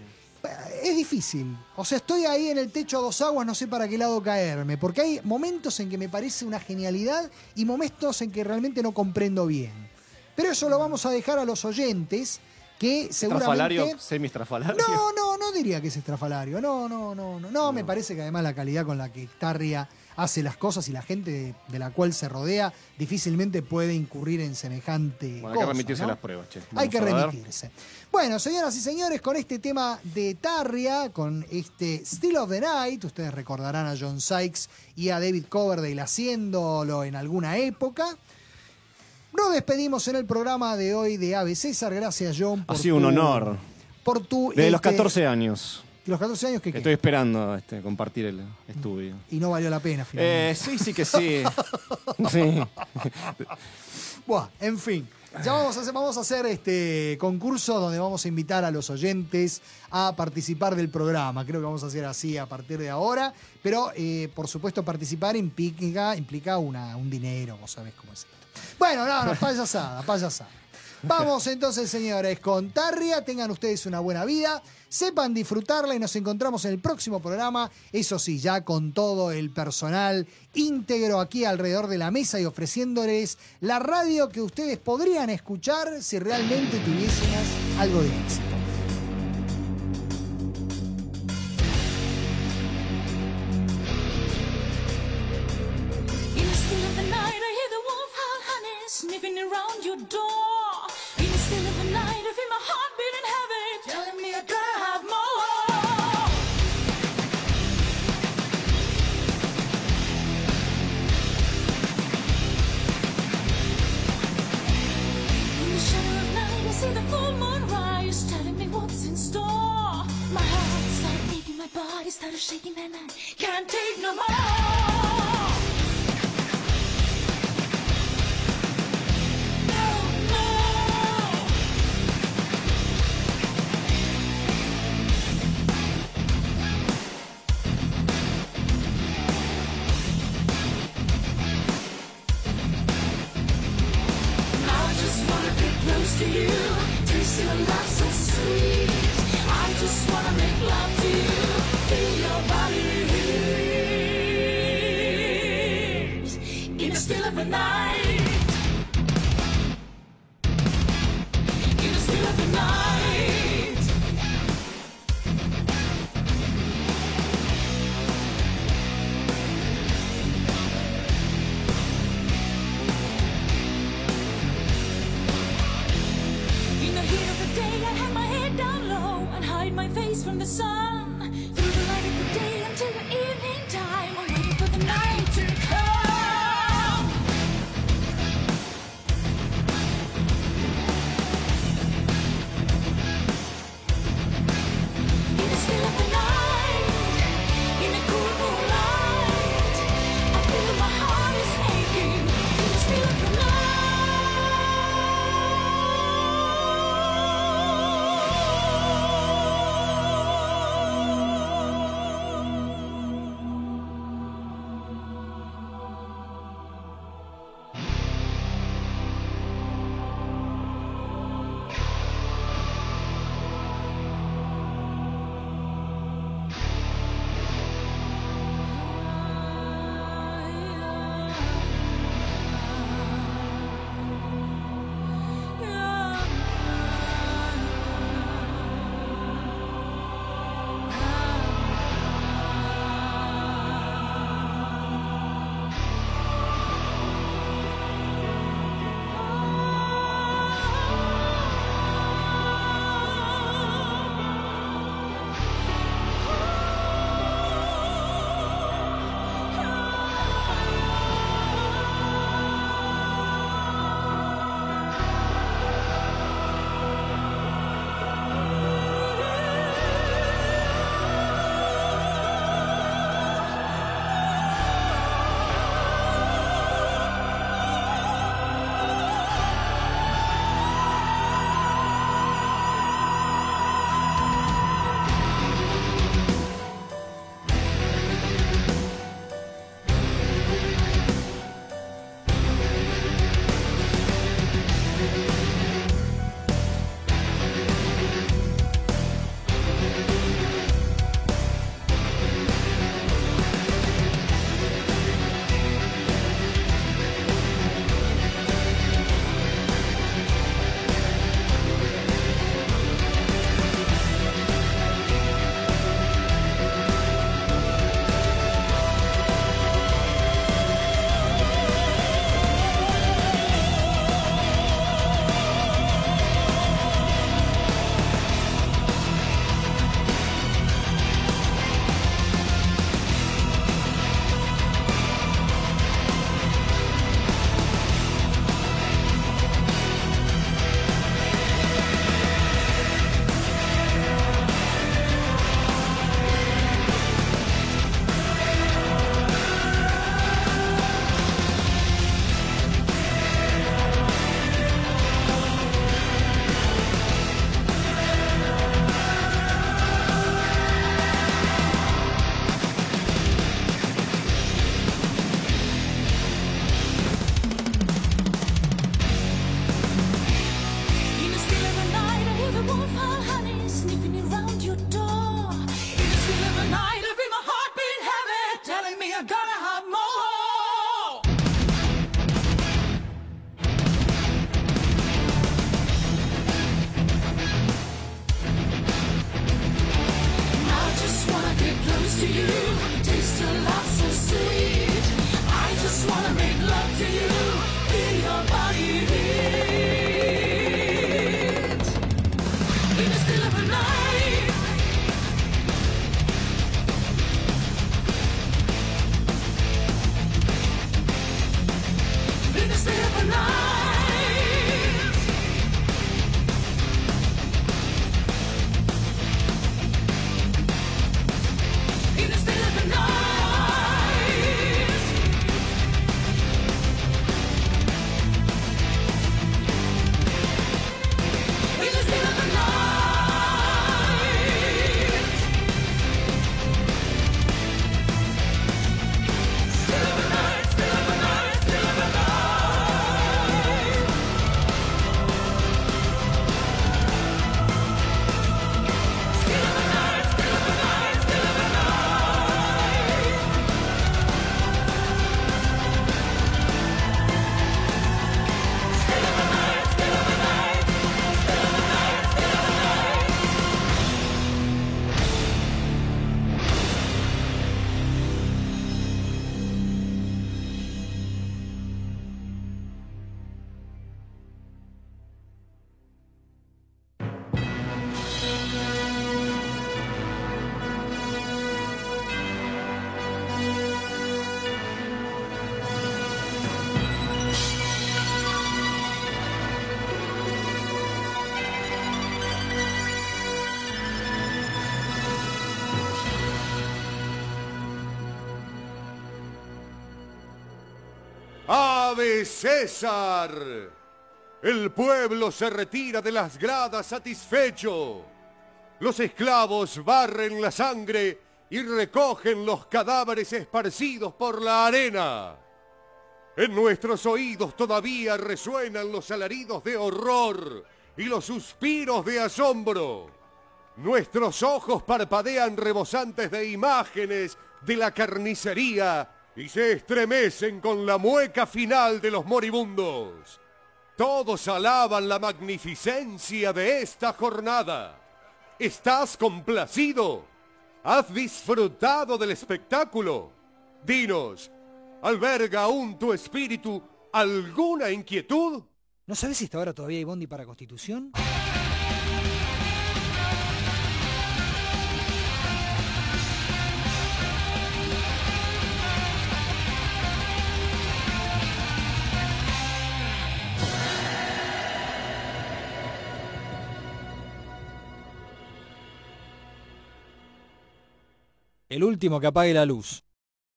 Es difícil. O sea, estoy ahí en el techo a dos aguas, no sé para qué lado caerme. Porque hay momentos en que me parece una genialidad y momentos en que realmente no comprendo bien. Pero eso lo vamos a dejar a los oyentes que seguramente... ¿Estrafalario? ¿Semi-estrafalario? No, no, no diría que es estrafalario. No, no, no, no. No, no. Me parece que además la calidad con la que Tarria hace las cosas y la gente de, de la cual se rodea difícilmente puede incurrir en semejante bueno, cosa, hay que remitirse ¿no? a las pruebas, che. Hay que ver. remitirse. Bueno, señoras y señores, con este tema de Tarria, con este Still of the Night, ustedes recordarán a John Sykes y a David Coverdale haciéndolo en alguna época. Nos despedimos en el programa de hoy de Ave César. Gracias, John. Por ha sido tu, un honor. Por tu, Desde este, los catorce años. ¿Los catorce años que qué? Estoy esperando este, compartir el estudio. Y no valió la pena, finalmente. Eh, sí, sí que sí. sí. Buah, en fin. Ya vamos a hacer, vamos a hacer este concurso donde vamos a invitar a los oyentes a participar del programa. Creo que vamos a hacer así a partir de ahora. Pero, eh, por supuesto, participar implica, implica una, un dinero. Vos sabés cómo es esto. Bueno, no, no, payasada, payasada. Vamos entonces, señores, con Tarria. Tengan ustedes una buena vida. Sepan disfrutarla y nos encontramos en el próximo programa. Eso sí, ya con todo el personal íntegro aquí alrededor de la mesa y ofreciéndoles la radio que ustedes podrían escuchar si realmente tuviesen algo de éxito. Sniffing around your door. In the still of the night, I feel my heart beating heavy, telling me I gotta have more. In the shadow of night, I see the full moon rise, telling me what's in store. My heart started beating, my body started shaking, and I can't take no more. To you, taste your love so sweet. I just wanna make love to you, feel your body heat. In the still of the night, in the still of the night. My face from the sun, through the light of the day until the evening time. I'm waiting for the night to come. In the still of the night. to you. Taste your love so sweet. I just wanna make love to you. Feel your body heat. In the still of the night. In the still of the night. In the still of the night. In the still of the night. Still of the night, still of the night, still of the night. Still of the night, still of the night, still of the night. Still of the night, still of the night, still of the night, still of the night. ¡Ave César! El pueblo se retira de las gradas satisfecho. Los esclavos barren la sangre y recogen los cadáveres esparcidos por la arena. En nuestros oídos todavía resuenan los alaridos de horror y los suspiros de asombro. Nuestros ojos parpadean rebosantes de imágenes de la carnicería y se estremecen con la mueca final de los moribundos. Todos alaban la magnificencia de esta jornada. ¿Estás complacido? ¿Has disfrutado del espectáculo? Dinos, ¿alberga aún tu espíritu alguna inquietud? ¿No sabes si hasta ahora todavía hay bondi para Constitución? El último que apague la luz.